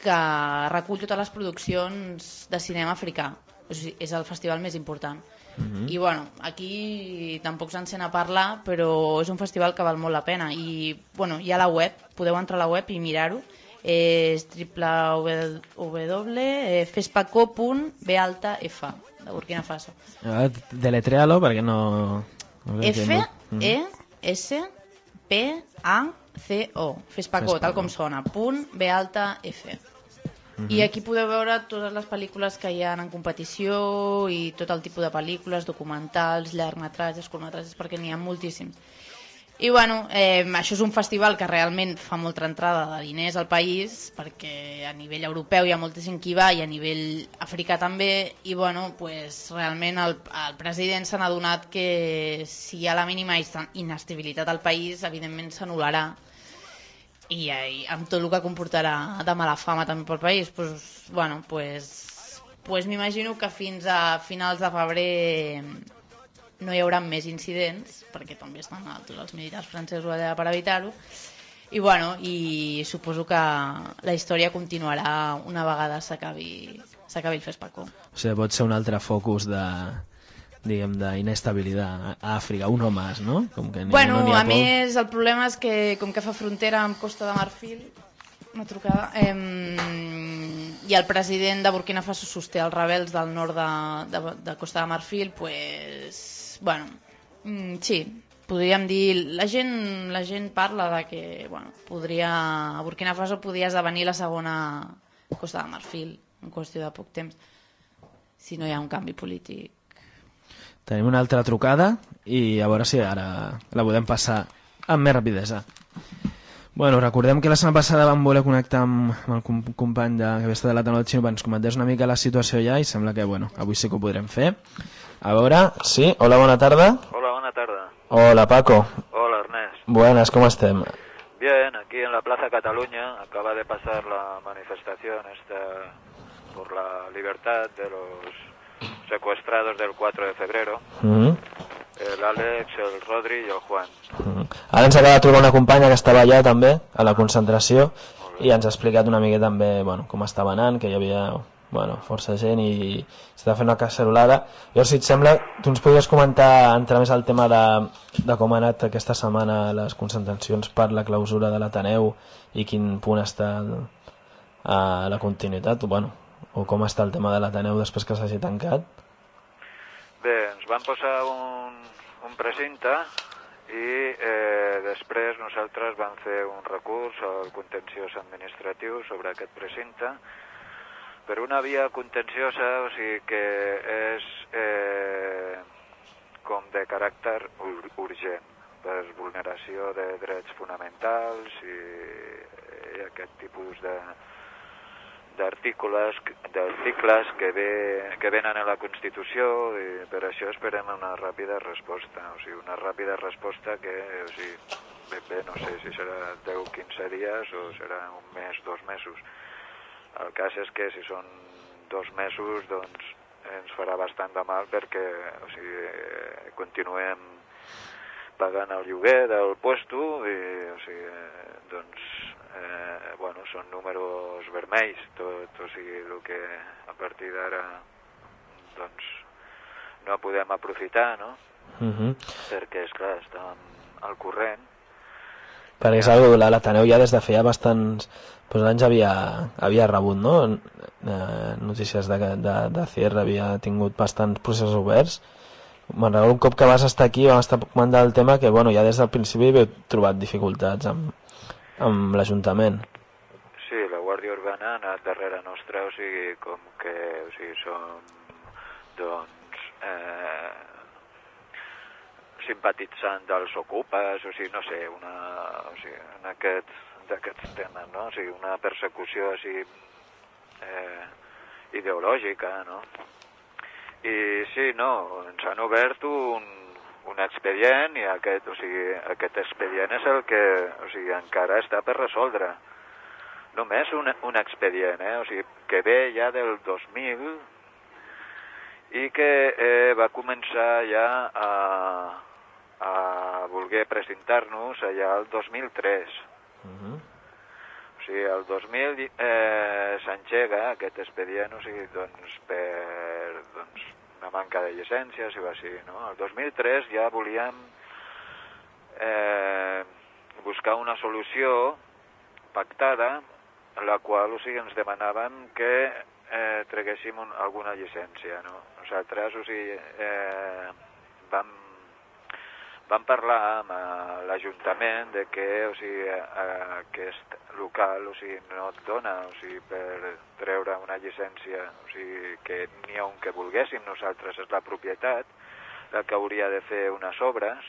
que recull totes les produccions de cinema africà. O sigui, és el festival més important. Mm-hmm. I bueno, aquí tampoc se'n sent a parlar, però és un festival que val molt la pena. I bueno, hi ha la web, podeu entrar a la web i mirar-ho. És w w w punt fespaco punt b alta f de Burkina Faso. Deletréalo perquè no... F E S P A C O Fespaco, tal com sona, punt B alta F. I aquí podeu veure totes les pel·lícules que hi ha en competició i tot el tipus de pel·lícules, documentals, llargmetratges, curtmetratges, perquè n'hi ha moltíssims. I bueno, eh, això és un festival que realment fa molta entrada de diners al país, perquè a nivell europeu hi ha moltíssim qui va i a nivell africà també, i bueno, pues, realment el, el president s'ha adonat que si hi ha la mínima inestabilitat al país, evidentment s'anul·larà, i, i amb tot el que comportarà de mala fama també pel país, pues, bueno, pues, pues m'imagino que fins a finals de febrer no hi haurà més incidents, perquè també estan tots els militars francesos allà per evitar-ho, i bueno, i suposo que la història continuarà una vegada s'acabi s'acabi el Fespaco. O sigui, pot ser un altre focus de, diguem, d'inestabilitat a Àfrica, un o més, no? Com que bueno, no a més, el problema és que com que fa frontera amb Costa de Marfil, una trucada, eh, i el president de Burkina Faso sosté els rebels del nord de, de, de Costa de Marfil, pues, bueno, mm, sí, podríem dir, la gent, la gent parla de que, bueno, podria, a Burkina Faso podria esdevenir la segona Costa de Marfil en qüestió de poc temps, si no hi ha un canvi polític. Tenim una altra trucada i a veure si ara la podem passar amb més rapidesa. Bueno, recordem que la setmana passada vam voler connectar amb, amb el com company de, que està de l'Ateneu del Xino perquè ens comentés una mica la situació allà i sembla que, bueno, avui sí que ho podrem fer. A veure, sí, hola, bona tarda. Hola, buena tarde. Hola, Paco. Hola, Ernest. Buenas, ¿cómo estem? Bien, aquí en la Plaza Cataluña acaba de pasar la manifestación esta por la libertad de los secuestrados del cuatro de febrero. Mm-hmm. El Àlex, el Rodri i el Juan. Mm. Ara ens acaba de trobar una companya que estava allà també, a la concentració, i ens ha explicat una mica també, bueno, com estava anant, que hi havia, bueno, força gent i s'estava fent una cacerolada. Jo, si et sembla, tu ens podries comentar, entrar més al tema de, de com ha anat aquesta setmana les concentracions per la clausura de l'Ateneu i quin punt està el, a la continuïtat, bueno, o com està el tema de l'Ateneu després que s'hagi tancat. Bé, ens van posar un, un precinte i eh, després nosaltres vam fer un recurs al contenciós administratiu sobre aquest precinte per una via contenciosa, o sigui que és eh, com de caràcter ur urgent per vulneració de drets fonamentals i, i aquest tipus de d'articles d'articles que, ve, que venen a la Constitució i per això esperem una ràpida resposta, o sigui, una ràpida resposta que, o sigui, bé, bé, no sé si serà deu o quinze dies o serà un mes, dos mesos. El cas és que si són dos mesos, doncs ens farà bastant de mal perquè, o sigui, continuem pagant el lloguer del puesto i, o sigui, doncs Eh, bueno, són números vermells tot, o sigui, el que a partir d'ara doncs no podem aprofitar, no? Uh-huh. Perquè, esclar, estàvem al corrent. Perquè és algo, l'Ateneu ja des de feia bastants doncs, anys havia, havia rebut, no? Eh, notícies de que de, de C I E R havia tingut bastants processos oberts. Me'n recordo un cop que vas estar aquí vam estar comentant el tema que, bueno, ja des del principi heu trobat dificultats amb amb l'Ajuntament. Sí, la Guàrdia Urbana ha anat darrere nostra, o sigui, com que o sigui, som doncs eh, simpatitzant dels ocupes, o sigui, no sé, una, o sigui, en aquest, d'aquests temes, no? O sigui, una persecució així eh, ideològica, no? I sí, no, ens han obert un un expedient i aquest, o sigui, aquest expedient és el que, o sigui, encara està per resoldre. Només un, un expedient, eh? O sigui, que ve ja del dos mil i que eh, va començar ja a, a voler presentar-nos allà el dos mil tres. Uh-huh. O sigui, el dos mil eh, s'engega aquest expedient, o sigui, doncs, per doncs, una manca de llicències i va així, no? El dos mil tres ja volíem eh, buscar una solució pactada, en la qual, o sigui, ens demanaven que eh, treguéssim un, alguna llicència, no? Nosaltres, o sigui, eh, vam Vam parlar amb l'Ajuntament de que, o sigui, aquest local, o sigui, no et dona, o sigui, per treure una llicència, o sigui, que n'hi ha un que volguéssim nosaltres, és la propietat, la que hauria de fer unes obres,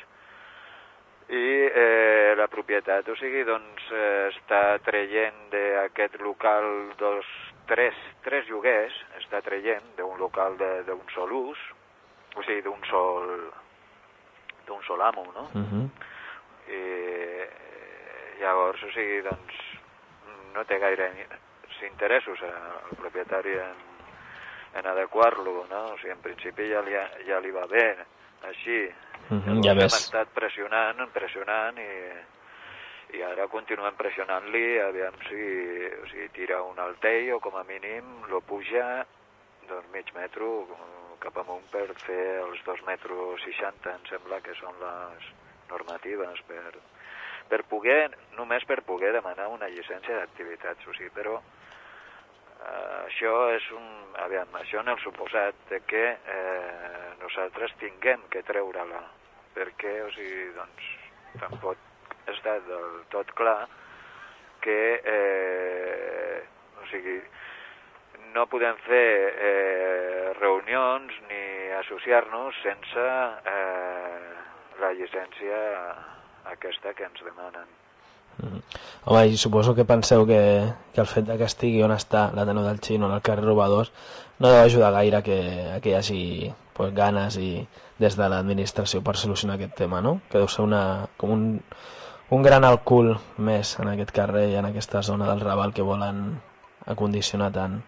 i eh, la propietat, o sigui, doncs, eh, està traient d'aquest local dos, tres, tres lloguers, està traient d'un local d'un sol ús, o sigui, d'un sol... d'un sol amo, no? Uh-huh. I llavors, o sigui, doncs, no té gaire interessos el propietari en, en adequar-lo, no? O sigui, en principi ja li, ja li va bé, així. Uh-huh, ja ves. Hem estat pressionant, pressionant, i, i ara continuem pressionant-li, aviam si, o sigui, tira un altell o com a mínim lo puja doncs mig metro cap amunt per fer els dos metres seixanta, em sembla que són les normatives per, per poder, només per poder demanar una llicència d'activitats, o sigui, però eh, això és un, aviam, això en el suposat de que eh, nosaltres tinguem que treure-la, perquè, o sigui, doncs, tampoc està del tot clar que, eh, o sigui, no podem fer eh, reunions ni associar-nos sense eh, la llicència aquesta que ens demanen. Mm. Home, i suposo que penseu que, que el fet que estigui on està l'Ateneu del Xino, en el carrer Robadors, no deu ajudar gaire que, a que hi hagi pues, ganes i des de l'administració per solucionar aquest tema, no? Que deu ser una, com un, un gran alcohol més en aquest carrer i en aquesta zona del Raval que volen acondicionar tant.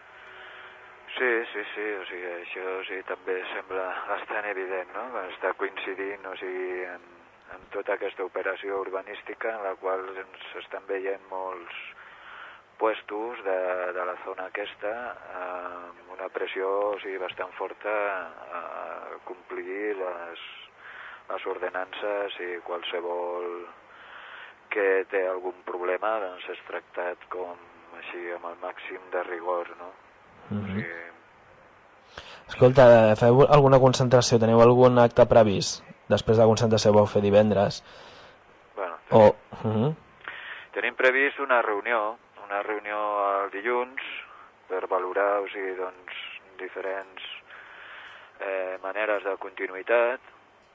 Sí, sí, sí, o sigui, això o sigui, també sembla bastant evident, no? Està coincidint, o sigui, en, en tota aquesta operació urbanística en la qual ens estan veient molts puestos de, de la zona aquesta amb una pressió, o sigui, bastant forta a complir les, les ordenances i qualsevol que té algun problema doncs és tractat com així amb el màxim de rigor, no? Mm-hmm. O sigui... Escolta, feu alguna concentració? Teniu algun acte previst? Després de la concentració vau fer divendres? Bueno, tenim, o... uh-huh. tenim previst una reunió, una reunió el dilluns per valorar, o sigui, doncs, diferents eh, maneres de continuïtat,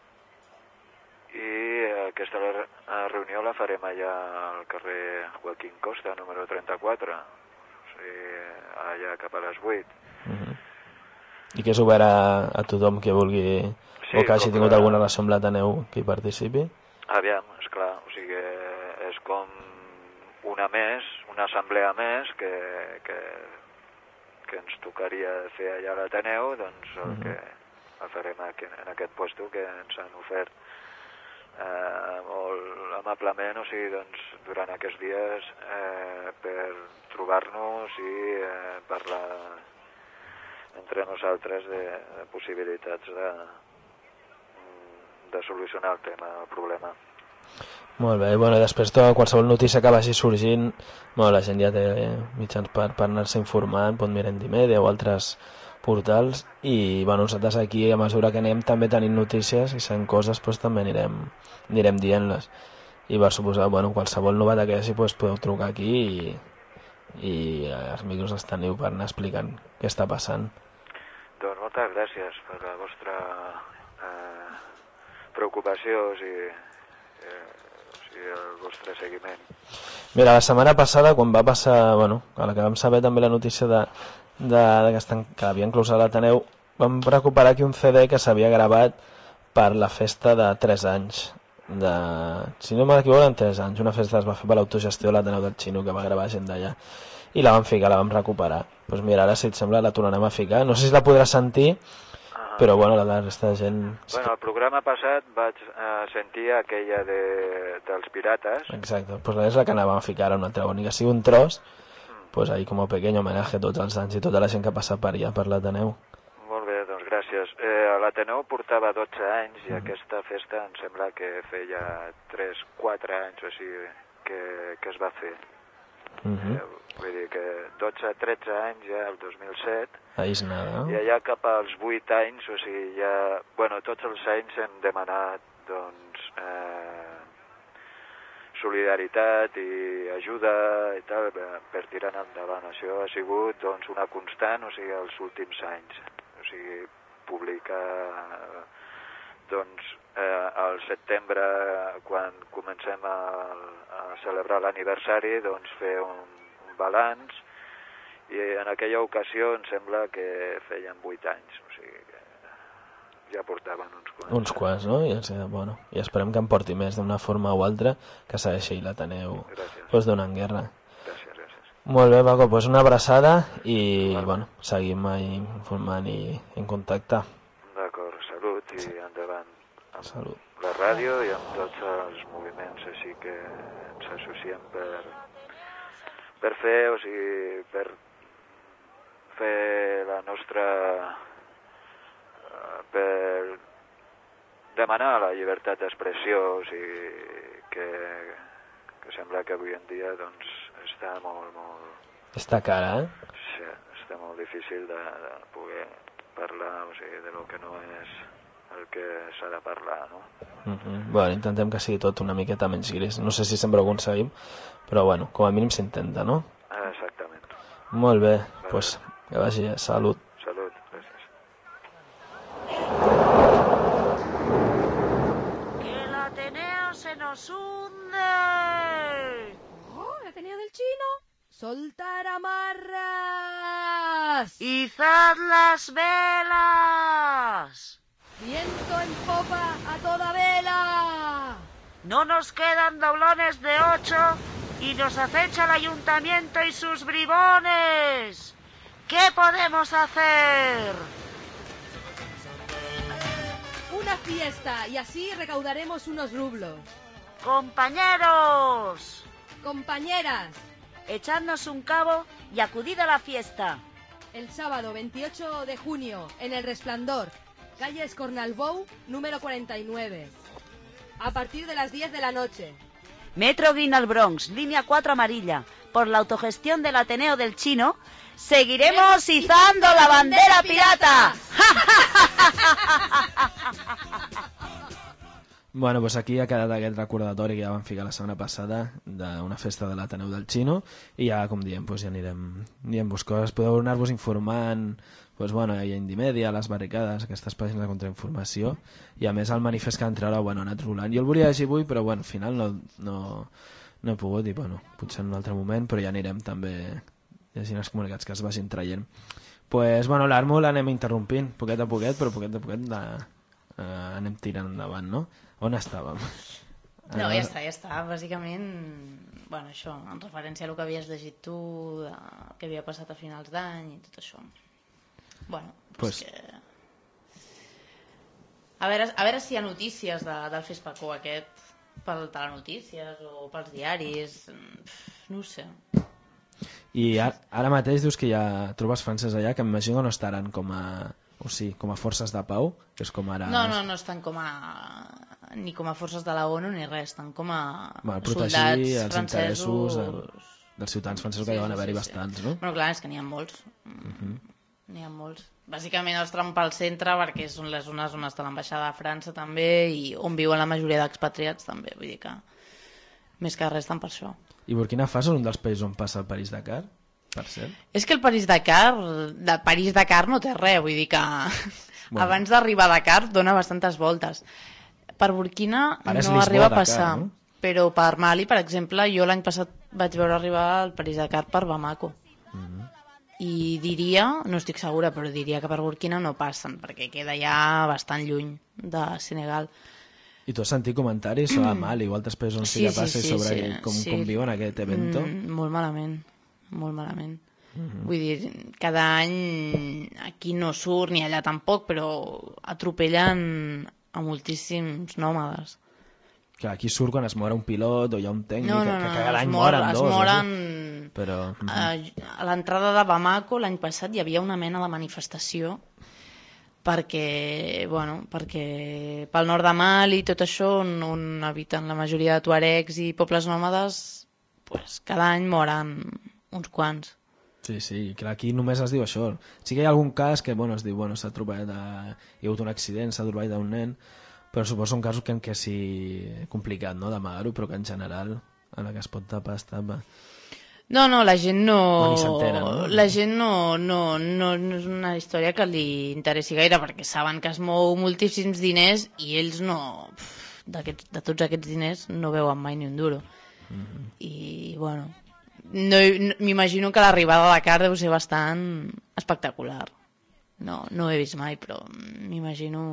i aquesta reunió la farem allà al carrer Joaquín Costa, número trenta-quatre, o sigui, allà cap a les vuit. Uh-huh. I que és obert a, a tothom que vulgui, sí, o que hagi tingut la... alguna relació amb l'Ateneu que hi participi? Aviam, esclar, o sigui, és com una més, una assemblea més que, que, que ens tocaria fer allà a l'Ateneu, doncs el uh-huh. que la farem aquí, en aquest puesto que ens han ofert eh, molt amablement, o sigui, doncs, durant aquests dies eh, per trobar-nos i eh, parlar entre nosaltres de, de possibilitats de, de solucionar el tema, el problema. Molt bé, bueno, després de qualsevol notícia que vagi sorgint, bueno, la gent ja té mitjans per, per anar-se informant, pot mirar en Dimedia o altres portals, i bueno, nosaltres aquí, a mesura que anem també tenint notícies i sent coses, doncs també anirem, anirem dient-les. I per suposar, bueno, qualsevol novetat que hi hagi, doncs podeu trucar aquí i, i els micros els teniu per anar explicant què està passant. Doncs moltes gràcies per la vostra eh, preocupació i, eh, i el vostre seguiment. Mira, la setmana passada, quan va passar, bueno, a la que vam saber també la notícia de, de, de que, estan, que havien closat l'Ateneu, vam recuperar aquí un C D que s'havia gravat per la festa de tres anys. De, si no m'equivoco, en tres anys. Una festa es va fer per l'autogestió de l'Ateneu del Xino, que va gravar gent d'allà. I la vam ficar, la vam recuperar. Doncs pues mira, ara si et sembla la tornarem a ficar. No sé si la podràs sentir, però bueno, la resta de gent... Bueno, el programa passat vaig eh, sentir aquella de, dels pirates. Exacte, pues és la que anàvem a ficar ara una altra, ni que sigui un tros, mm. pues ahí com a pequeño homenaje a tots els anys i tota la gent que passa per allà, per l'Ateneu. Molt bé, doncs gràcies. Eh, L'Ateneu portava dotze anys i mm. aquesta festa em sembla que feia tres quatre anys o sigui que, que es va fer. Mm-hmm. eh, vull dir que dotze tretze anys ja el dos mil set. Ahí és nada. I allà cap als vuit anys, o sigui, ja... Bueno, tots els anys hem demanat, doncs, eh, solidaritat i ajuda i tal, per tirar endavant. Això ha sigut, doncs, una constant, o sigui, els últims anys. O sigui, publicar, doncs, eh, al setembre, quan comencem a, a celebrar l'aniversari, doncs, fer un, un balanç. I en aquella ocasió em sembla que feien vuit anys, o sigui que ja portaven uns quants. Uns quants, no? I, bueno, i esperem que en porti més d'una forma o altra, que segueixi l'Ateneu pues, donant guerra. Gràcies, gràcies. Molt bé, Paco, pues una abraçada i bueno. bueno, seguim informant i en contacte. D'acord, salut i endavant amb salut. La ràdio i amb tots els moviments així que ens associem per, per fer, o sigui, per fer la nostra uh, per demanar la llibertat d'expressió, o sigui que, que sembla que avui en dia doncs està molt, molt... Està cara, eh? Sí, està molt difícil de, de poder parlar, o sigui, de lo que no és el que s'ha de parlar, no? Mm-hmm. Bueno, intentem que sigui tot una miqueta menys gris. No sé si sempre ho aconseguim, però bueno, com a mínim s'intenta, no? Exactament. Molt bé, doncs pues, que vagi, salut. Salut, gràcies. ¡Que el Ateneo se nos hunde! ¡Oh, el Ateneo del Chino! ¡Soltar amarras! ¡Izad las velas! ¡Viento en popa a toda vela! No nos quedan doblones de ocho y nos acecha el ayuntamiento y sus bribones. ¿Qué podemos hacer? Una fiesta y así recaudaremos unos rublos. Compañeros. Compañeras. Echadnos un cabo y acudid a la fiesta. El sábado veintiocho de junio en El Resplandor, calle Escornalbou, número cuarenta y nueve. A partir de las diez de la noche. Metro Guinal Bronx, línea cuatro amarilla. Por la autogestión del Ateneo del Chino, seguiremos izando la bandera pirata. Bueno, pues aquí ha quedat aquest recordatori que ja vam ficar la setmana passada d'una festa de l'Ateneu del Chino i ja, com diem, pues ja anirem dient-vos coses. Podeu anar-vos informant, pues bueno, hi ha Indimèdia, les barricades, aquestes pàgines de contrainformació, i a més el manifest que han treure, bueno, ha anat rolant. Jo el volia llegir avui, però bueno, al final no, no, no he pogut, i bueno, potser en un altre moment, però ja anirem també llegint els comunicats que es vagin traient. Pues bueno, l'Armo l'anem interrompint, poquet a poquet, però poquet a poquet de, eh, anem tirant endavant, no? On estàvem? No, ja està, ja està. Bàsicament, bueno, això, en referència a el que havies llegit tu, de, que havia passat a finals d'any i tot això. Bueno, pues... que... A veure, a veure si hi ha notícies de, del Fespacó aquest pel telenotícies o pels diaris, no ho sé. I ara, ara mateix dius que hi ha tropes franceses allà que m'imagino no estaran com a, o sigui, com a forces de pau, que és com ara... No, no, no estan com a... ni com a forces de la ONU ni res, estan com a bueno, soldats els francesos... del, dels ciutadans francesos, sí, que deuen sí, haver-hi sí, bastants, sí. no? Bueno, clar, és que n'hi ha molts. Uh-huh. N'hi ha molts. Bàsicament els trampa al centre perquè són les zones on està l'ambaixada de França també i on viuen la majoria d'expatriats també, vull dir que més que res estan per això. I Burkina Faso és un dels països on passa el París-Dakar, per cert? És que el París-Dakar, de París-Dakar no té res, vull dir que bueno. Abans d'arribar a Dakar dona bastantes voltes. Per Burkina no Lisboa, arriba a Dakar, passar, no? Però per Mali, per exemple, jo l'any passat vaig veure arribar el París-Dakar per Bamako. Mm-hmm. I diria, no estic segura, però diria que per Burkina no passen, perquè queda ja bastant lluny de Senegal. I tu has sentit comentaris sobre mm. Mali o altres països on sí, sí que passa sí, sí, sobre sí, com, sí. com viuen aquest evento? Mm, molt malament, molt malament. Mm-hmm. Vull dir, cada any aquí no surt, ni allà tampoc, però atropellen a moltíssims nòmades. Clar, aquí surt quan es mora un pilot o hi ha un tècnic, no, no, que, que no, cada any mor, moren dos. Es moren... Sí? Però... a, a l'entrada de Bamako l'any passat hi havia una mena de manifestació perquè, bueno, perquè pel nord de Mali i tot això, on, on habiten la majoria de tuaregs i pobles nòmades, pues, cada any moren uns quants. Sí, sí, clar, aquí només es diu això. Sí que hi ha algun cas que, bueno, es diu, bueno, s'ha trobat, a... hi ha hagut un accident, s'ha trobat un nen, però suposo són casos que en què sí complicat, no?, d'amagar-ho, però que en general, en la que es pot tapar, es tapa. No, no, la gent no... O ni s'entera, no? La gent no, no, no, no és una història que li interessi gaire, perquè saben que es mou moltíssims diners i ells no... de tots aquests diners no veuen mai ni un duro. Mm-hmm. I, bueno... No, no, m'imagino que l'arribada a Dakar deu ser bastant espectacular. No, no ho he vist mai, però m'imagino...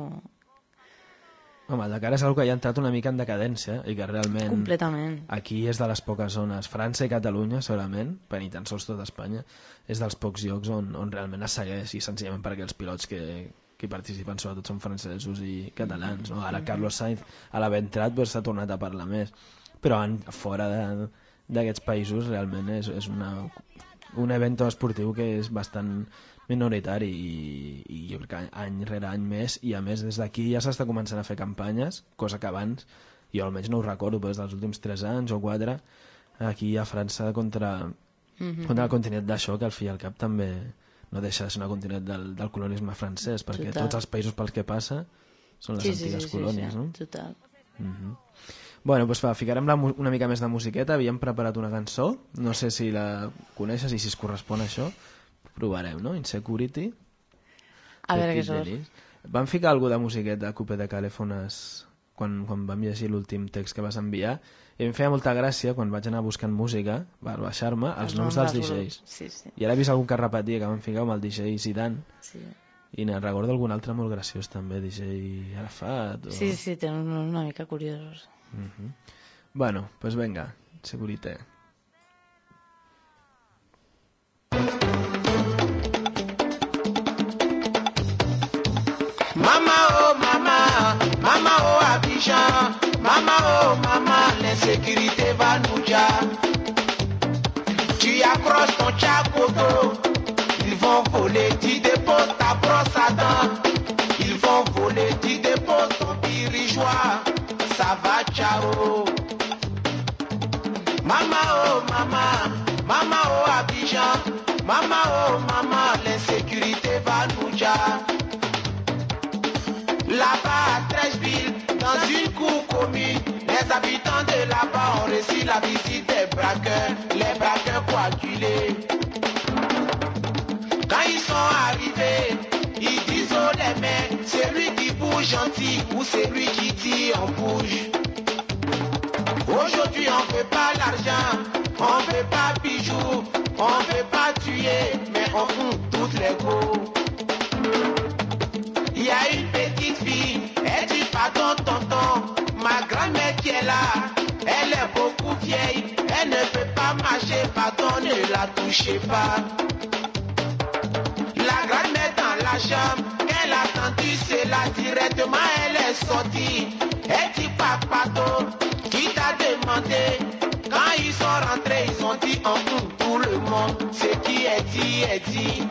Home, el Dakar és una que ja ha entrat una mica en decadència i que realment... Completament. Aquí és de les poques zones. França i Catalunya, segurament, per ni tan sols tot Espanya, és dels pocs llocs on, on realment es segueix, i senzillament perquè els pilots que, que hi participen sobretot són francesos i catalans. No? Ara Carlos Sainz, a l'haver entrat, pues, s'ha tornat a parlar més. Però en, fora de... d'aquests països realment és, és una, un event esportiu que és bastant minoritari i, i jo crec que any rere any més, i a més des d'aquí ja s'està començant a fer campanyes, cosa que abans jo almenys no ho recordo, però des dels últims tres anys o quatre aquí a França contra, mm-hmm. contra el continent d'això, que al fi i al cap també no deixa de ser una continent del, del colonialisme francès, perquè total. Tots els països pels que passa són les sí, antigues sí, sí, colònies, sí, sí. no? Total. Mm-hmm. Bueno, doncs va, ficarem la, una mica més de musiqueta. Havíem preparat una cançó, no sé si la coneixes i si es correspon a això. Provarem, no? Insecurity. A veure què sort. Vam ficar alguna de musiqueta a Coupé de Calèfones quan, quan vam llegir l'últim text que vas enviar, i em feia molta gràcia quan vaig anar buscant música per baixar-me els, els noms dels D Js. Sí, sí. I ara he vist algun que repetia, que vam ficar amb el D J Zidane. Sí. I ne recordo algun altre molt graciós també, D J Arafat. O... Sí, sí, tenen una, una mica curiosos. Uh-huh. Bueno, pues venga, Securité. Mama oh mama, mama oh Abidjan, mama oh mama, l'insécurité va nous dire. Tu accroches ton chapeau, ils vont voler, tu déposes ta brosse à dents, ils vont voler, tu déposes ton dirigeoir. Ça va, ciao. Mama oh mama, mama oh Abidjan, mama oh mama, l'insécurité va nous dire. Là-bas à Trècheville, dans une cour commune, les habitants de là-bas ont reçu la visite des braqueurs, les braqueurs coagulés. Quand ils sont arrivés, ils disent oh les mecs, c'est lui qui bouge gentil ou c'est lui qui dit on bouge. Aujourd'hui on veut pas l'argent, on veut pas bijoux, on veut pas tuer, mais on fout toutes les go. Il y a une petite fille, elle dit pardon tonton, ma grand-mère qui est là, elle est beaucoup vieille, elle ne peut pas marcher, pardon ne la touchez pas. La grand-mère dans la chambre, elle a entendu cela directement, elle est sortie. Elle dit pardon, qui t'a demandé? Quand ils sont rentrés, ils ont dit en tout, tout le monde, ce qui est dit est dit.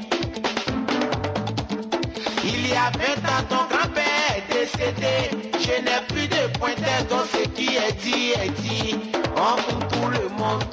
Il y a vingt ans, ton grand-père est décédé, je n'ai plus de pointeur, donc ce qui est dit est dit. On fout tout le monde.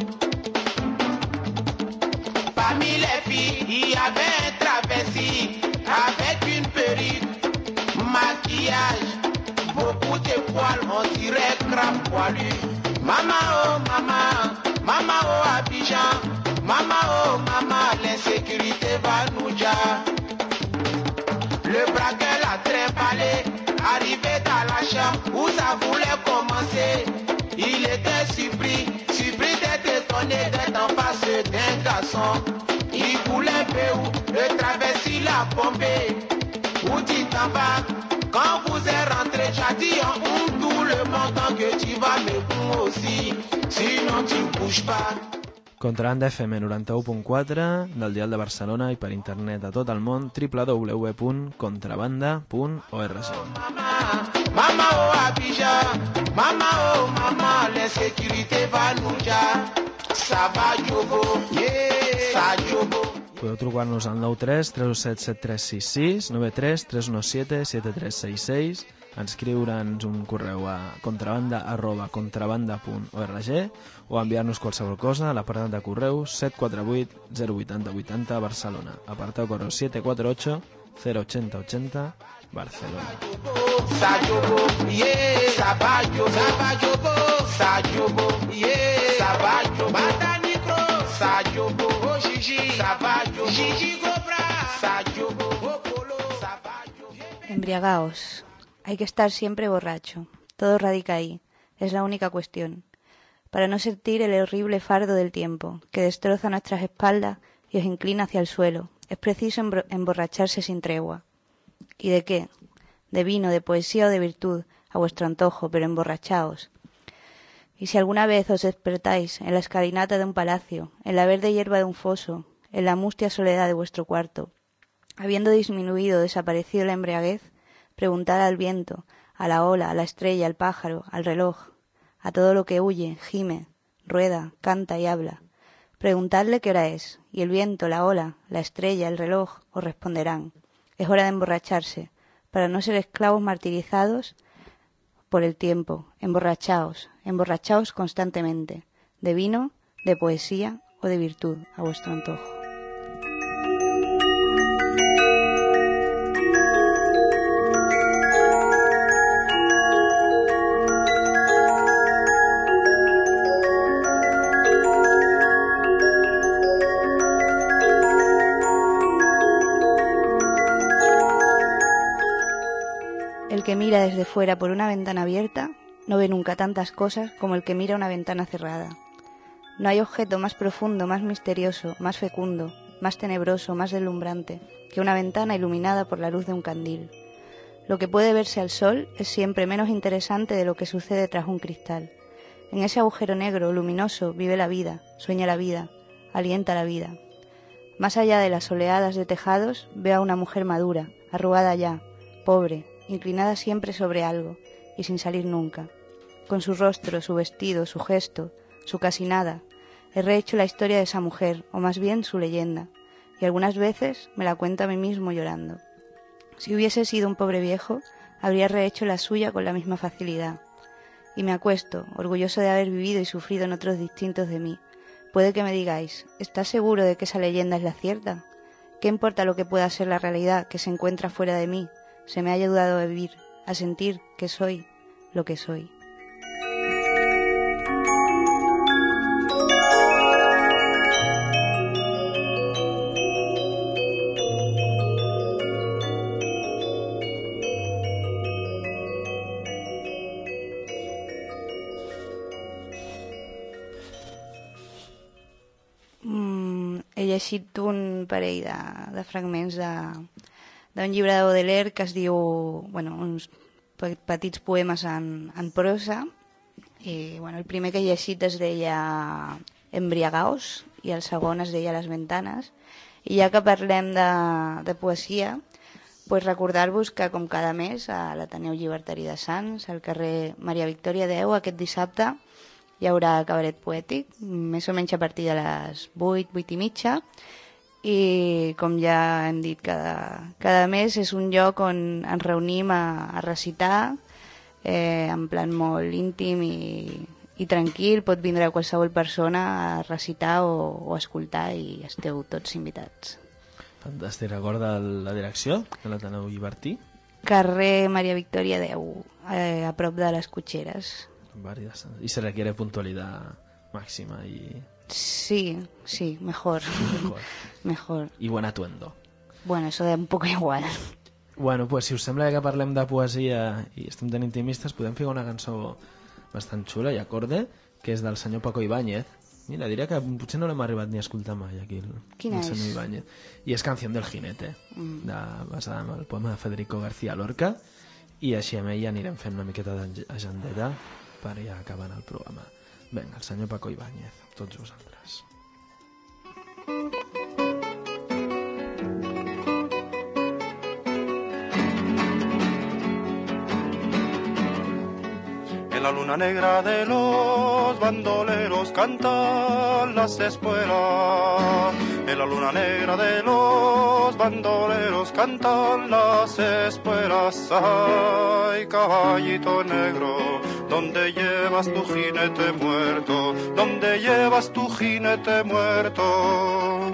Parmi les filles, il y avait un travesti avec une perruque, maquillage, beaucoup de poils, on dirait crabe poilu. Maman oh maman, maman oh Abidjan, maman oh maman, l'insécurité va nous dire. Le braqueur l'a trimballé, arrivé dans la chambre où ça voulait commencer. Il était surpris, surpris d'être étonné d'être en face d'un garçon. Il voulait faire où le travesti l'a bombé. Où tu t'en vas? Quand vous êtes rentré, j'ai dit en où tout le monde que tu vas me prendre aussi. Sinon tu ne bouges pas. Contrabanda F M noranta-u punt quatre del dial de Barcelona i per internet a tot el món w w w punt contrabanda punt org. Mama oh Abidjan, mama oh mama, l'insécurité va nous ja. Ça va jobo, yeah, ça jobo. Podeu trucar-nos al nou tres tres set set tres sis sis, nou tres tres un set set tres sis sis, escriure'ns un correu a contrabanda arroba contrabanda punt org o enviar-nos qualsevol cosa a l'apartat de correus set quatre vuit zero vuit zero vuit zero Barcelona, apartado correu set quatre ocho cero ocho cero ocho cero Barcelona. Ça jobo, yeah, ça va jobo, ça va jobo, ça jobo, yeah, ça va jobo. Bata micro, ça jobo, oh Gigi, ça va jobo, Gigi Cobra, ça jobo, oh Polo, ça va jobo. Embriagaos. Hay que estar siempre borracho. Todo radica ahí. Es la única cuestión. Para no sentir el horrible fardo del tiempo, que destroza nuestras espaldas y os inclina hacia el suelo, es preciso emborracharse sin tregua. ¿Y de qué? De vino, de poesía o de virtud, a vuestro antojo, pero emborrachaos. Y si alguna vez os despertáis en la escalinata de un palacio, en la verde hierba de un foso, en la mustia soledad de vuestro cuarto, habiendo disminuido o desaparecido la embriaguez, preguntad al viento, a la ola, a la estrella, al pájaro, al reloj, a todo lo que huye, gime, rueda, canta y habla. Preguntadle qué hora es, y el viento, la ola, la estrella, el reloj os responderán. Es hora de emborracharse, para no ser esclavos martirizados por el tiempo. Emborrachaos, emborrachaos constantemente, de vino, de poesía o de virtud, a vuestro antojo. El que mira desde fuera por una ventana abierta no ve nunca tantas cosas como el que mira una ventana cerrada. No hay objeto más profundo, más misterioso, más fecundo, más tenebroso, más deslumbrante que una ventana iluminada por la luz de un candil. Lo que puede verse al sol es siempre menos interesante de lo que sucede tras un cristal. En ese agujero negro, luminoso, vive la vida, sueña la vida, alienta la vida. Más allá de las oleadas de tejados, veo a una mujer madura, arrugada ya, pobre, inclinada siempre sobre algo y sin salir nunca. Con su rostro, su vestido, su gesto, su casi nada, he rehecho la historia de esa mujer, o más bien su leyenda, y algunas veces me la cuento a mí mismo llorando. Si hubiese sido un pobre viejo, habría rehecho la suya con la misma facilidad. Y me acuesto, orgulloso de haber vivido y sufrido en otros distintos de mí. Puede que me digáis, ¿estás seguro de que esa leyenda es la cierta? ¿Qué importa lo que pueda ser la realidad que se encuentra fuera de mí? Se me ha ayudado a vivir, a sentir que soy lo que soy. Mm, he llegit un parell de, de fragments de... d'un llibre de Baudelaire que es diu, bueno, uns petits poemes en, en prosa, i bueno, el primer que he llegit es deia Embriagaos i el segon es deia Les ventanes, i ja que parlem de, de poesia, pues recordar-vos que com cada mes a l'Ateneu Llibertari de Sants, al carrer Maria Victòria deu, aquest dissabte hi haurà cabaret poètic, més o menys a partir de les vuit, vuit i mitja, i com ja hem dit cada, cada mes és un lloc on ens reunim a, a recitar eh, en plan molt íntim i, i tranquil. Pot vindre qualsevol persona a recitar o, o a escoltar i esteu tots invitats. Fantàstic. Recorda la direcció de l'Ateneu Llibertí? Carrer Maria Victòria deu, eh, a prop de les Cotxeres. I se requiere puntualidad máxima y... Sí, sí, mejor. Mejor. Mejor. Y buen atuendo. Bueno, eso da un poco igual. Bueno, pues si us sembla que parlem de poesia i estem tan intimistes, podem fer una cançó bastant xula i acorde, que és del senyor Paco Ibáñez. Mira, diria que potser no l'hem arribat ni a escoltar mai aquí, el, Quina el senyor és? Ibáñez. I és Canción del Jinete, Mm. de, basada en el poema de Federico García Lorca, i així amb ell anirem fent una miqueta d'agendeta per ja acabant el programa. Vinga, el senyor Paco Ibáñez, tots vosaltres. En la luna negra de los bandoleros cantan las espuelas. En la luna negra de los bandoleros cantan las espuelas. Ay, caballito negro, ¿dónde llevas tu jinete muerto? ¿Dónde llevas tu jinete muerto?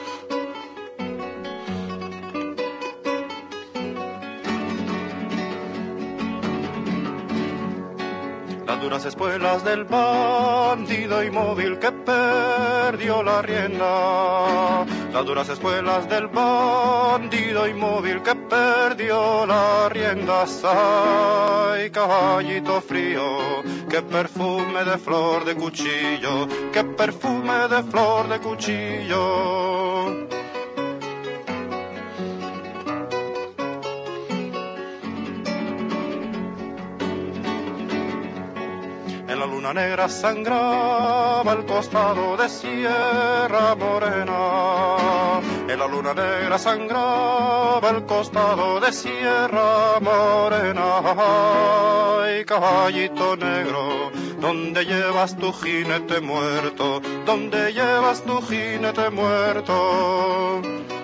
Las duras espuelas del bandido inmóvil que perdió la rienda. Las duras espuelas del bandido inmóvil que perdió la rienda. Ay, caballito frío, qué perfume de flor de cuchillo, qué perfume de flor de cuchillo. En la luna negra sangraba el costado de Sierra Morena. En la luna negra sangraba el costado de Sierra Morena. Ay, caballito negro, ¿dónde llevas tu jinete muerto? ¿Dónde llevas tu jinete muerto?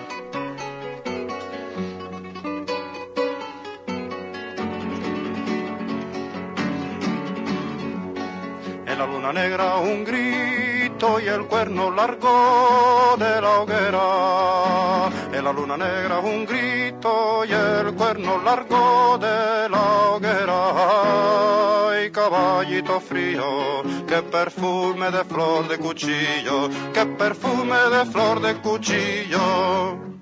En la luna negra un grito y el cuerno largo de la hoguera. En la luna negra un grito y el cuerno largo de la hoguera. Ay, caballito frío, qué perfume de flor de cuchillo, qué perfume de flor de cuchillo.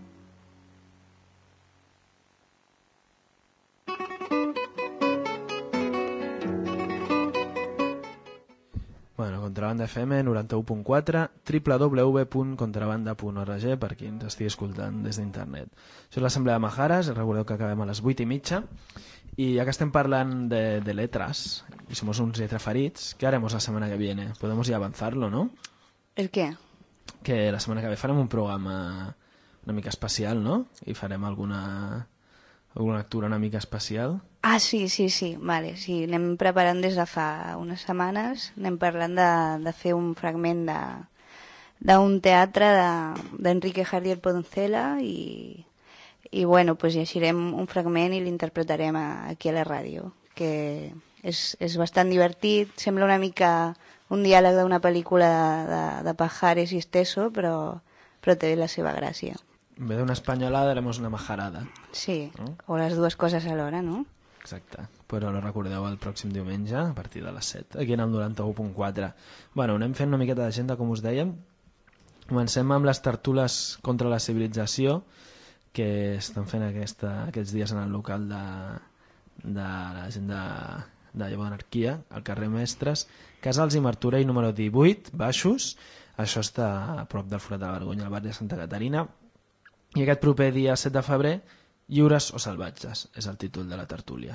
Bueno, Contrabanda F M noranta-u punt quatre, w w w punt contrabanda punt org per qui ens estigui escoltant des d'internet. Això és l'Assemblea de Majares, recordeu que acabem a les vuit i mitja, y ya que estem parlant de, de letras, y somos uns letraferits, ¿qué haremos la semana que viene? Podemos ya avanzarlo, ¿no? ¿El qué? Que la setmana que ve farem un programa una mica especial, no? I farem alguna, alguna lectura una mica especial. Ah, sí, sí, sí, vale, sí, anem preparant des de fa unes setmanes, anem parlant de, de fer un fragment de d'un teatre d'Enrique de, Jardiel Poncela i, i bueno, pues llegirem un fragment i l'interpretarem aquí a la ràdio, que és, és bastant divertit, sembla una mica un diàleg d'una pel·lícula de, de, de Pajares i Esteso, però, però té la seva gràcia. En vez de una espanyolada haremos una majarada. Sí, ¿no? O les dues coses alhora, no? Exacte, però no recordeu el pròxim diumenge a partir de les set, aquí en el noranta-u punt quatre. Bueno, anem fent una miqueta d'agenda, com us dèiem. Comencem amb les tertules contra la civilització que estan fent aquesta, aquests dies en el local de, de la gent de, de Llevó d'Anarquia, al carrer Mestres, Casals i Martorell número divuit, Baixos. Això està a prop del Forat de la Vergonya, al barri de Santa Caterina. I aquest proper dia set de febrer, Lliures o salvatges, és el títol de la tertúlia.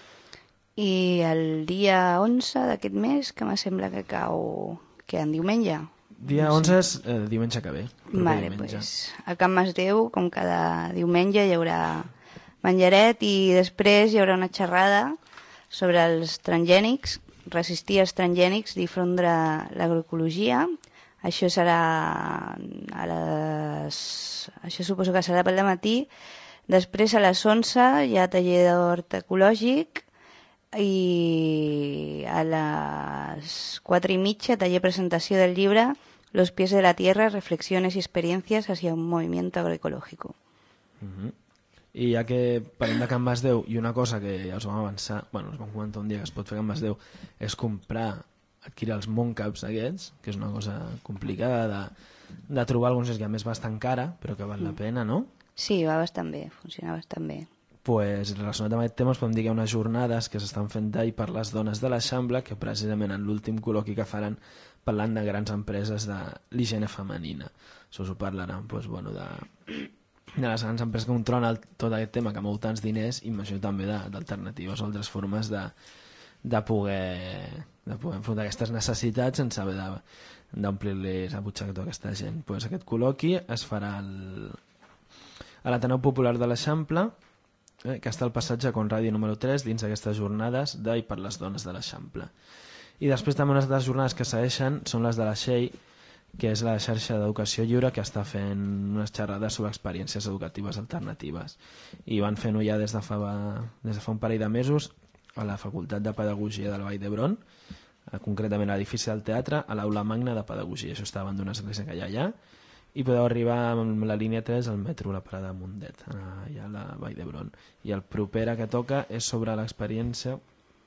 I el dia onze d'aquest mes, que me sembla que cau que en diumenge. Dia no sé. onze és eh, diumenge que ve. Vale, diumenge. Pues, a Can Masdeu, com cada diumenge, hi haurà menjaret i després hi haurà una xerrada sobre els transgènics, resistir als transgènics, difondre l'agroecologia. Això serà a les... Això suposo que serà pel dematí. Després a les onze hi ha taller d'hort ecològic i a les quatre i mitja taller presentació del llibre Los pies de la tierra, reflexiones y experiencias hacia un movimiento agroecológico. Uh-huh. I ja que parlem de Can Masdeu, i una cosa que ja us vam avançar, bueno, us vam comentar un dia que es pot fer a Can Masdeu, és comprar, adquirir els Montcaps aquests, que és una cosa complicada de, de trobar alguns que a més bastant cara, però que val mm. la pena, no? Sí, va bastant bé, funciona bastant bé. Pues, relacionat amb aquest tema, us podem dir que hi ha unes jornades que s'estan fent d'ahir per les dones de l'Eixample, que precisament en l'últim col·loqui que faran parlant de grans empreses de l'higiene femenina. Això us ho parlaran pues, bueno, de, de les grans empreses que controlen tot aquest tema, que mou tants diners, i imagino també d'alternatives o altres formes de, de, poder, de poder enfrontar aquestes necessitats sense haver de, d'omplir-li la butxaca a tota aquesta gent. Pues aquest col·loqui es farà el... a l'Ateneu Popular de l'Eixample, eh, que està al passatge Conradi número tres dins d'aquestes jornades de i per les dones de l'Eixample. I després també unes altres jornades que segueixen són les de la Xei, que és la xarxa d'educació lliure que està fent unes xerrades sobre experiències educatives alternatives. I van fent-ho ja des de fa, des de fa un parell de mesos a la Facultat de Pedagogia de la Vall d'Hebron, concretament a l'edifici del teatre, a l'aula magna de Pedagogia. Això està davant d'una església que hi ha allà. I podeu arribar amb la línia tres al metro, la parada de Mundet, allà a la Vall d'Hebron. I el propera que toca és sobre l'experiència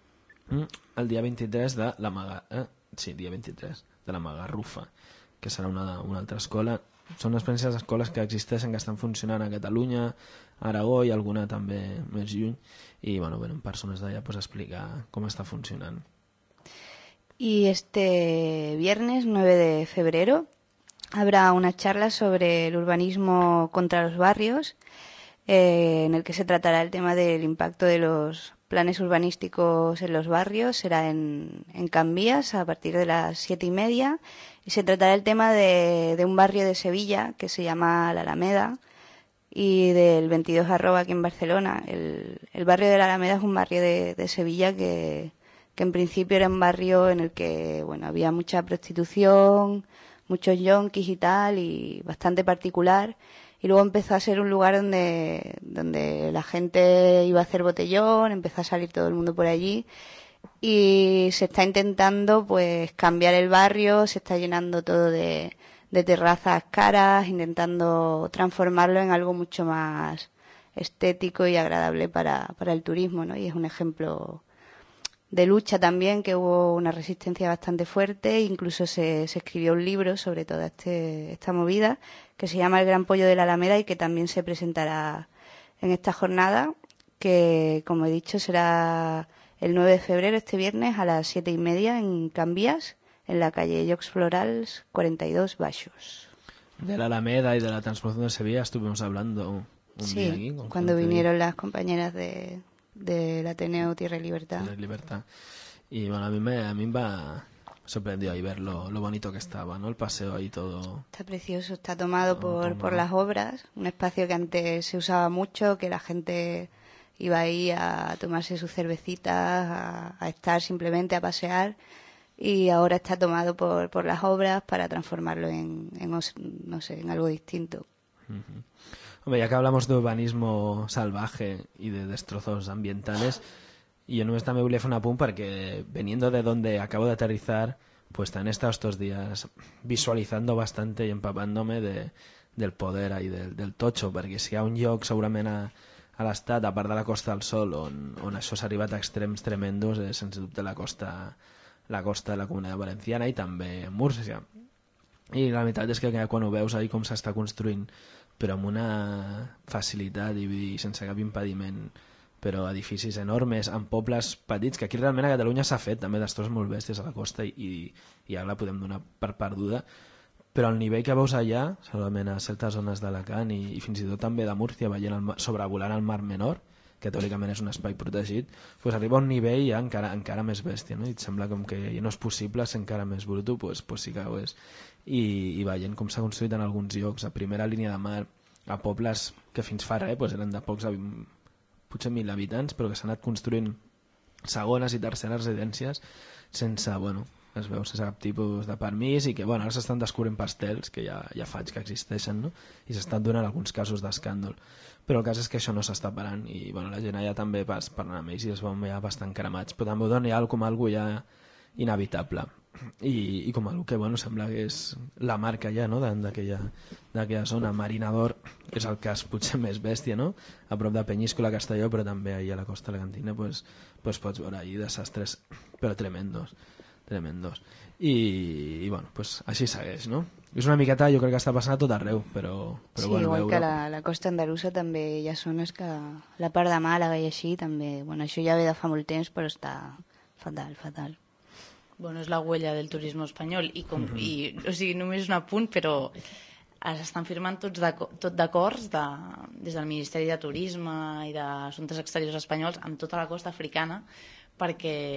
el dia vint-i-tres de la Maga... Eh? Sí, dia vint-i-tres de la Magarrufa, que serà una, una altra escola. Són experiències d'escoles que existeixen, que estan funcionant a Catalunya, a Aragó i alguna també més lluny. I bueno, venen persones d'allà pues, a explicar com està funcionant. Y este viernes nueve de febrero habrá una charla sobre el urbanismo contra los barrios, eh, en el que se tratará el tema del impacto de los planes urbanísticos en los barrios. Será en, en Can Vies a partir de las siete y media y se tratará el tema de, de un barrio de Sevilla que se llama La Alameda y del veintidós arroba aquí en Barcelona. El, el barrio de La Alameda es un barrio de, de Sevilla que, que en principio era un barrio en el que bueno había mucha prostitución, muchos yonkis y tal, y bastante particular, y luego empezó a ser un lugar donde, donde la gente iba a hacer botellón, empezó a salir todo el mundo por allí, y se está intentando pues cambiar el barrio, se está llenando todo de, de terrazas caras, intentando transformarlo en algo mucho más estético y agradable para, para el turismo, ¿no? Y es un ejemplo de lucha también, que hubo una resistencia bastante fuerte, incluso se, se escribió un libro sobre toda este, esta movida que se llama El Gran Pollo de la Alameda y que también se presentará en esta jornada, que como he dicho será el nueve de febrero, este viernes a las siete y media en Can Vies, en la calle Jocs Florals cuarenta y dos Baixos. De la Alameda y de la transformación de Sevilla estuvimos hablando un sí, día aquí. Cuando vinieron las compañeras de del Ateneo Tierra y Libertad. Tierra y Libertad. Y bueno, a mí me, a mí me ha sorprendido ahí ver lo, lo bonito que estaba, ¿no? El paseo ahí todo. Está precioso, está tomado todo por, tomado. por las obras, un espacio que antes se usaba mucho, que la gente iba ahí a tomarse sus cervecitas, a, a estar simplemente a pasear, y ahora está tomado por, por las obras para transformarlo en, en, no sé, en algo distinto. Uh-huh. Hombre, ya que hablamos de urbanismo salvaje y de destrozos ambientales, y yo només també volia fer un apunt perquè veniendo de donde acabo de aterrizar, pues han estado estos días visualizando bastante y empapándome de, del poder ahí, del, del tocho, perquè si hi ha un lloc segurament a, a l'estat, a part de la Costa del Sol, on, on això s'ha arribat a extrems tremendos, és sense dubte la costa, la costa de la Comunitat Valenciana i també Múrcia. I la veritat és que quan ho veus ahí com s'està construint, però amb una facilitat i, i sense cap impediment, però edificis enormes, en pobles petits, que aquí realment a Catalunya s'ha fet també destrossos molt bèsties a la costa i, i, i ja la podem donar per perduda, però el nivell que veus allà, segurament a certes zones d'Alacant i, i fins i tot també de Múrcia, veient el, sobrevolant el Mar Menor, que teòricament és un espai protegit, pues arriba a un nivell ja encara, encara més bèstia, no? I et sembla com que no és possible ser encara més bruto, pues, pues sí que ho és. I, i veient com s'ha construït en alguns llocs, a primera línia de mar, a pobles que fins fa res pues eren de pocs, potser mil habitants, però que s'han anat construint segones i terceres residències sense, bueno, es veu sense cap tipus de permís, i que bueno, ara s'estan descobrint pastels que ja, ja faig que existeixen, no? I s'estan donant alguns casos d'escàndol, però el cas és que això no s'està parant i bueno, la gent allà també pas parlant amb ells i es veuen ja bastant cremats, però també ho dona ja com algo ja inevitable i, i com algo que bueno, sembla que és la marca ja, no? d'aquella zona. Marinador és el cas potser més bèstia, no? A prop de Penyíscola, Castelló, però també ahir a la costa alacantina pues, pues pots veure ahir desastres però tremendos tremendos i, i bueno, pues així segueix, no? És una miqueta, jo crec que està passant a tot arreu, però, però sí, bueno, igual veure... que la, la costa andalusa també hi ha zones que la part de Màlaga i així també, bueno, això ja ve de fa molt temps però està fatal, fatal. Bueno, és la huella del turisme espanyol i, com, Mhm. i o sigui, només un apunt, però s'estan firmant tots tot d'acords de, des del Ministeri de Turisme i d'Assumptes Exteriors espanyols amb tota la costa africana perquè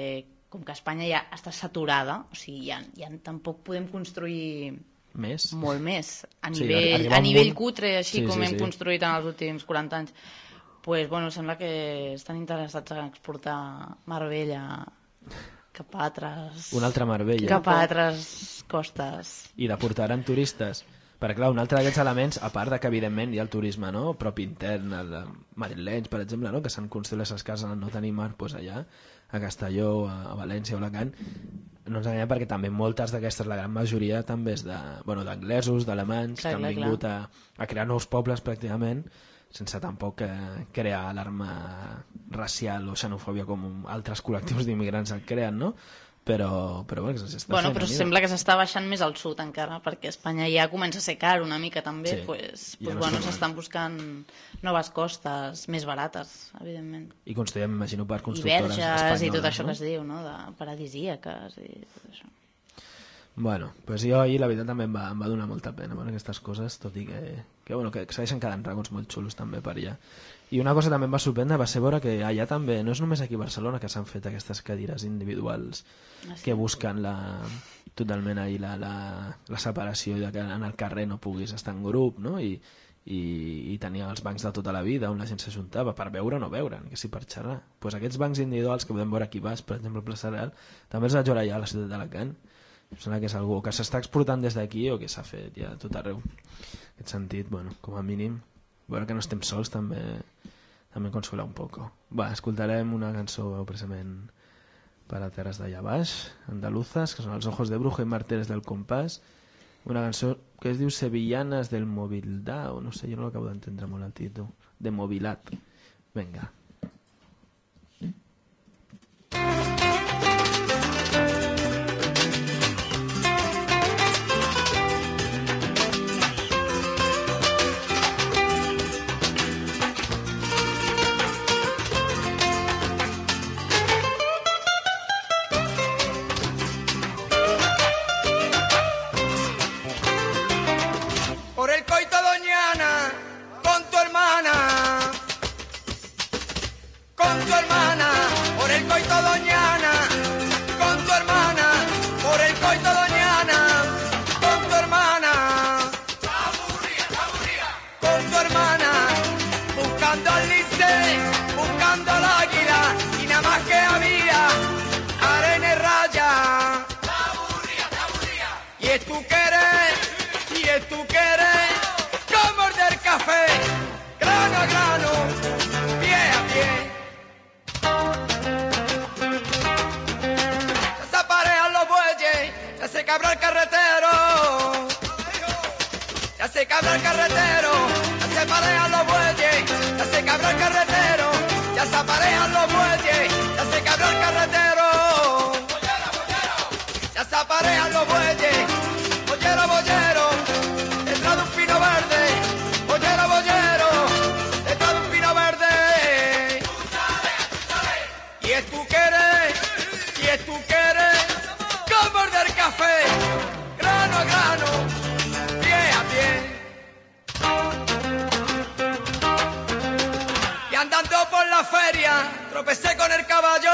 com que Espanya ja està saturada, o sigui, ja, ja tampoc podem construir més? Molt més, a Sí, nivell, arribar a a un nivell punt- cutre, així Sí, com sí, hem sí. construït en els últims quaranta anys. Pues, bueno, sembla que estan interessats en exportar Marbella cap a altres... Una altra Marbella. Cap a altres costes. I la portaran turistes. Perquè, clar, un altre d'aquests elements, a part de que, evidentment, hi ha el turisme, no?, propi intern, el de madrilenys, per exemple, no?, que s'han construït les cases en no tenir mar, doncs allà, a Castelló, a València, a Alacant, no ens enganyem perquè també moltes d'aquestes, la gran majoria, també és de, bueno, d'anglesos, d'alemanys, que han clar, vingut a, a crear nous pobles, pràcticament, sense tampoc eh, crear alarma racial o xenofòbia com altres col·lectius d'immigrants el creen, no?, però, però bueno, que s'està Bueno, fent. però amiga. sembla que s'està baixant més al sud encara, perquè Espanya ja comença a ser car una mica també, Sí, pues, ja pues, no bueno, és normal. s'estan buscant noves costes més barates, evidentment. I construïm, imagino, per I constructores verges espanyoles, i tot això no? que es diu, no?, de paradisíaques i tot això. Bueno, pues jo ahir la veritat també em va, em va donar molta pena veure aquestes coses, tot i que, que, bueno, que segueixen quedant racons molt xulos també per allà. I una cosa també em va sorprendre va ser veure que allà també, no és només aquí a Barcelona que s'han fet aquestes cadires individuals Ah, sí? que busquen la, totalment ahir la, la, la separació de que en el carrer no puguis estar en grup, no?, i, i, i tenia els bancs de tota la vida on la gent s'ajuntava per veure o no veure, que sí per xerrar. Pues aquests bancs individuals que podem veure aquí Bas, per exemple, a Plaça Real, també els vaig veure allà a la ciutat d'Alacant. Em sembla que és algú que s'està exportant des d'aquí o que s'ha fet ja a tot arreu. En aquest sentit, bueno, com a mínim, veure que no estem sols també també consola un poco. Va, escoltarem una cançó precisament per a terres d'allà baix, andaluzas, que són Els ojos de brujo i Mártires del compàs, una cançó que es diu Sevillanas del Movildad, o no sé, jo no l'acabo d'entendre molt el títol, de Movilat. Vinga. Por el coito doñana, con tu hermana, con tu hermana, por el coito doñana, con tu hermana, por el coito doñana, con tu hermana, con tu hermana, buscando al Licey, buscando al águila, y nada más que había arena y raya. Y es tu querer, y es tu querer, como el del café, grano a grano, pie a pie. Ya se aparean los bueyes, ya se cabra el carretero, ya se cabra el carretero, ya se aparean los bueyes, ya se cabra el carretero, ya se aparean los bueyes, ya se cabra el carretero, ya se aparean los bueyes. Bollero, bollero, detrás de un pino verde. Bollero, bollero, detrás de un pino verde. Y es tu querer, y es tu querer, como el del café, grano a grano, pie a pie. Y andando por la feria, tropecé con el caballo.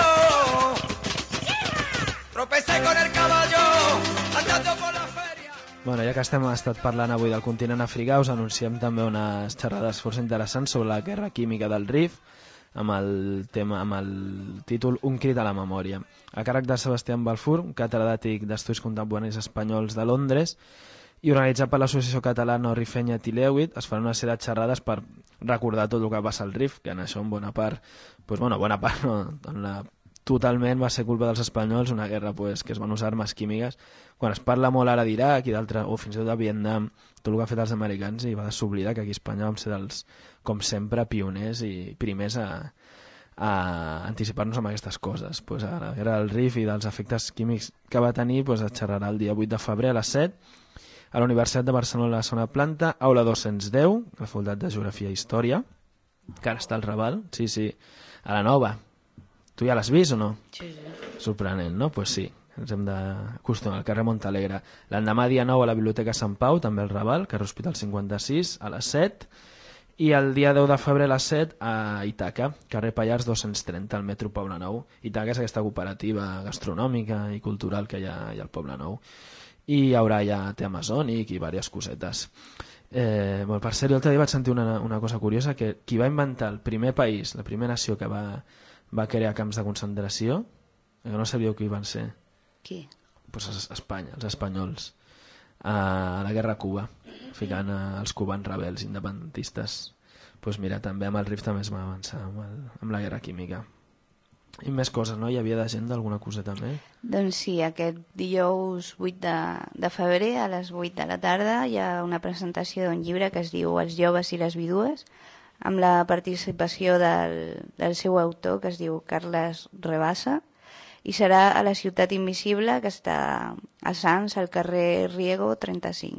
Tropecé con el caballo, andando por la feria. Bueno, ja que estem estat parlant avui del continent africà, us anunciem també unes xerrades força interessants sobre la guerra química del Rif, amb el tema, amb el títol Un crit a la memòria. A càrrec de Sebastián Balfour, un catedràtic d'Estudis Contemporanis Espanyols de Londres, i organitzat per l'Associació Catalana Rifenya Tileuit, es faran una sèrie de xerrades per recordar tot el que passa al Rif, que en això en bona part, doncs, bueno, bona part no, en la totalment va ser culpa dels espanyols, una guerra pues, que es van usar armes químiques. Quan es parla molt ara d'Iraq i d'altres, o fins i tot de Vietnam, tot el que han fet els americans, i va s'oblidar que aquí a Espanya vam ser dels, com sempre, pioners i primers a, a anticipar-nos amb aquestes coses. Pues a la guerra del Rif i dels efectes químics que va tenir pues, es xerrarà el dia vuit de febrer a les set a la Universitat de Barcelona, a la segona planta, aula dos-cents deu, la Facultat de Geografia i Història, que ara està al Raval, sí, sí, a la nova. Tu ja l'has vist o no? Sí, sí. Sorprenent, no? Doncs pues sí, ens hem d'acostumar al carrer Montalegre. L'endemà dia nou a la Biblioteca Sant Pau, també al Raval, carrer Hospital cinquanta-sis, a les set. i el dia deu de febrer a les set a Ítaca, carrer Pallars dos-cents trenta, al metro Poblenou. Ítaca és aquesta cooperativa gastronòmica i cultural que hi ha, hi ha al Poblenou. I hi haurà ja té amazònic i diverses cosetes. Eh, bueno, per ser, l'altre dia vaig sentir una, una cosa curiosa, que qui va inventar el primer país, la primera nació que va, va crear camps de concentració, que no sabíeu qui van ser? Qui? Pues Espanya, els espanyols, a la guerra a Cuba, ficant els cubans rebels independentistes. Pues mira, també amb el R I F també es va avançar amb, el, amb la guerra química. I més coses, no? Hi havia d'agenda alguna coseta més? Doncs sí, aquest dijous vuit de, de febrer a les vuit de la tarda hi ha una presentació d'un llibre que es diu Els joves i les vídues, amb la participació del, del seu autor, que es diu Carles Rebassa, i serà a la Ciutat Invisible, que està a Sants, al carrer Riego trenta-cinc.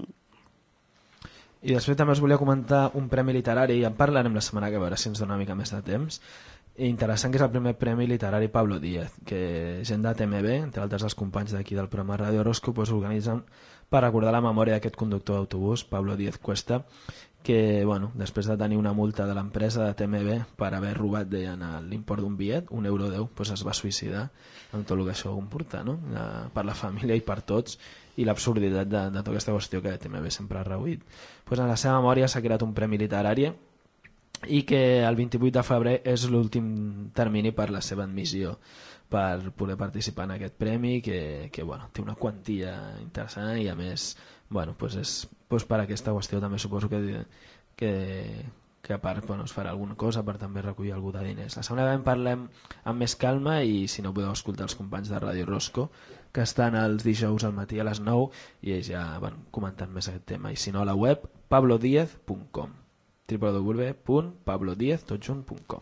I després també us volia comentar un premi literari, i en parlarem la setmana que ve, a veure si ens dona una mica més de temps. Interessant, que és el primer premi literari Pablo Díez, que gent de T M B, entre altres els companys d'aquí del programa Radio Horòscop, pues, organitzen per recordar la memòria d'aquest conductor d'autobús, Pablo Díez Cuesta, que bueno, després de tenir una multa de l'empresa de T M B per haver robat, deien, l'import d'un bitllet, un euro deu, pues es va suïcidar amb tot el que això comporta, no? Per la família i per tots, i l'absurditat de, de tota aquesta qüestió que T M B sempre ha reduït. Pues en la seva memòria s'ha creat un premi literari i que el vint-i-vuit de febrer és l'últim termini per la seva admissió per poder participar en aquest premi, que, que bueno, té una quantia interessant i a més, bueno, pues és, pues per aquesta qüestió també suposo que, que, que a part, bueno, es farà alguna cosa per també recollir algú de diners. La setmana que ve en parlem amb més calma, i si no podeu escoltar els companys de Radio Rosco, que estan els dijous al matí a les nou, i ells ja van comentant més aquest tema, i si no a la web pablo diez punt com, w w w punt pablo diez punt com.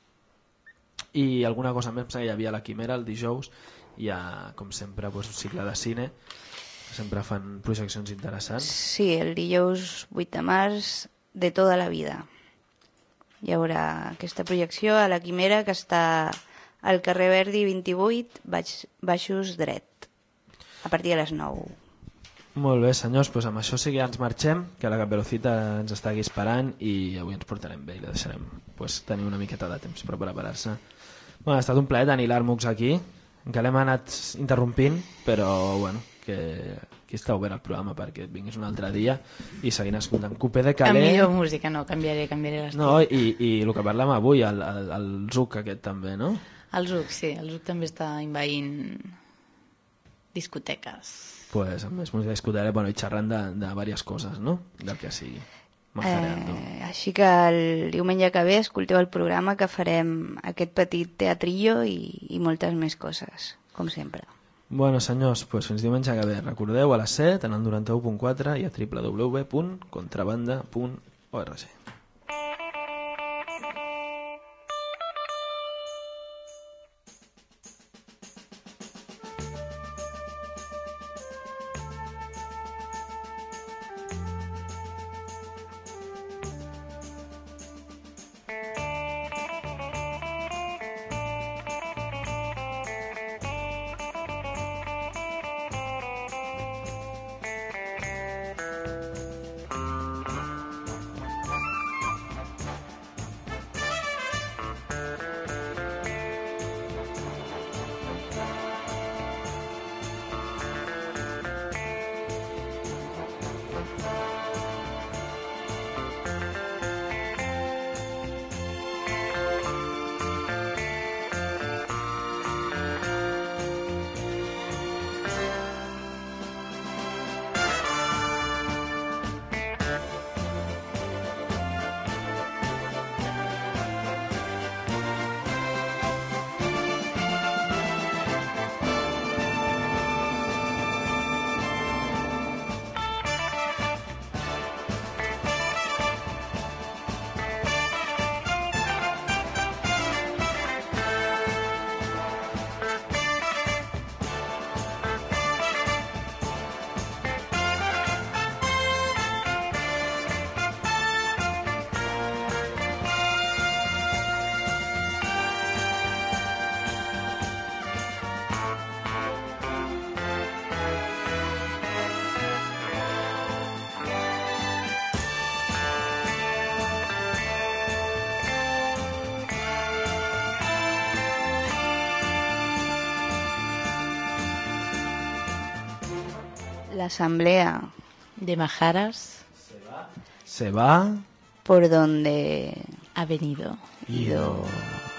I alguna cosa més, hi havia la Quimera el dijous, hi ha com sempre pues, un cicle de cine, sempre fan projeccions interessants. Sí, el dijous vuit de març, De tota la vida. Hi haurà aquesta projecció a la Quimera, que està al carrer Verdi vint-i-vuit, baix, baixos dret, a partir de les nou. Molt bé, senyors, doncs amb això sí que ja ens marxem, que la Capvelocita ens està aquí esperant i avui ens portarem bé i la deixarem pues, tenir una miqueta de temps per preparar-se. Bueno, ha estat un plaer tenir l'Armux aquí, que l'hem anat interrompint, però bueno, que aquí està obert el programa perquè et vinguis un altre dia i seguint escoltant Coupé de Calais. Amb millor música, no, canviaré, canviaré l'estil. No, i, i el que parlem avui, el, el, el Zuc aquest també, no? El Zuc, sí, el Zuc també està invaint discoteques. Pues amb més música discutiré, bueno, i xerrant de, de diverses coses, no? Del que sigui. Eh, així que el diumenge que ve escolteu el programa, que farem aquest petit teatrillo i, i moltes més coses, com sempre. Bueno, senyors, pues fins diumenge que ve. Recordeu, a les set, en el noranta-u punt quatre i a w w w punt contrabanda punt org. La asamblea de Majaras se va por donde ha venido. Ido.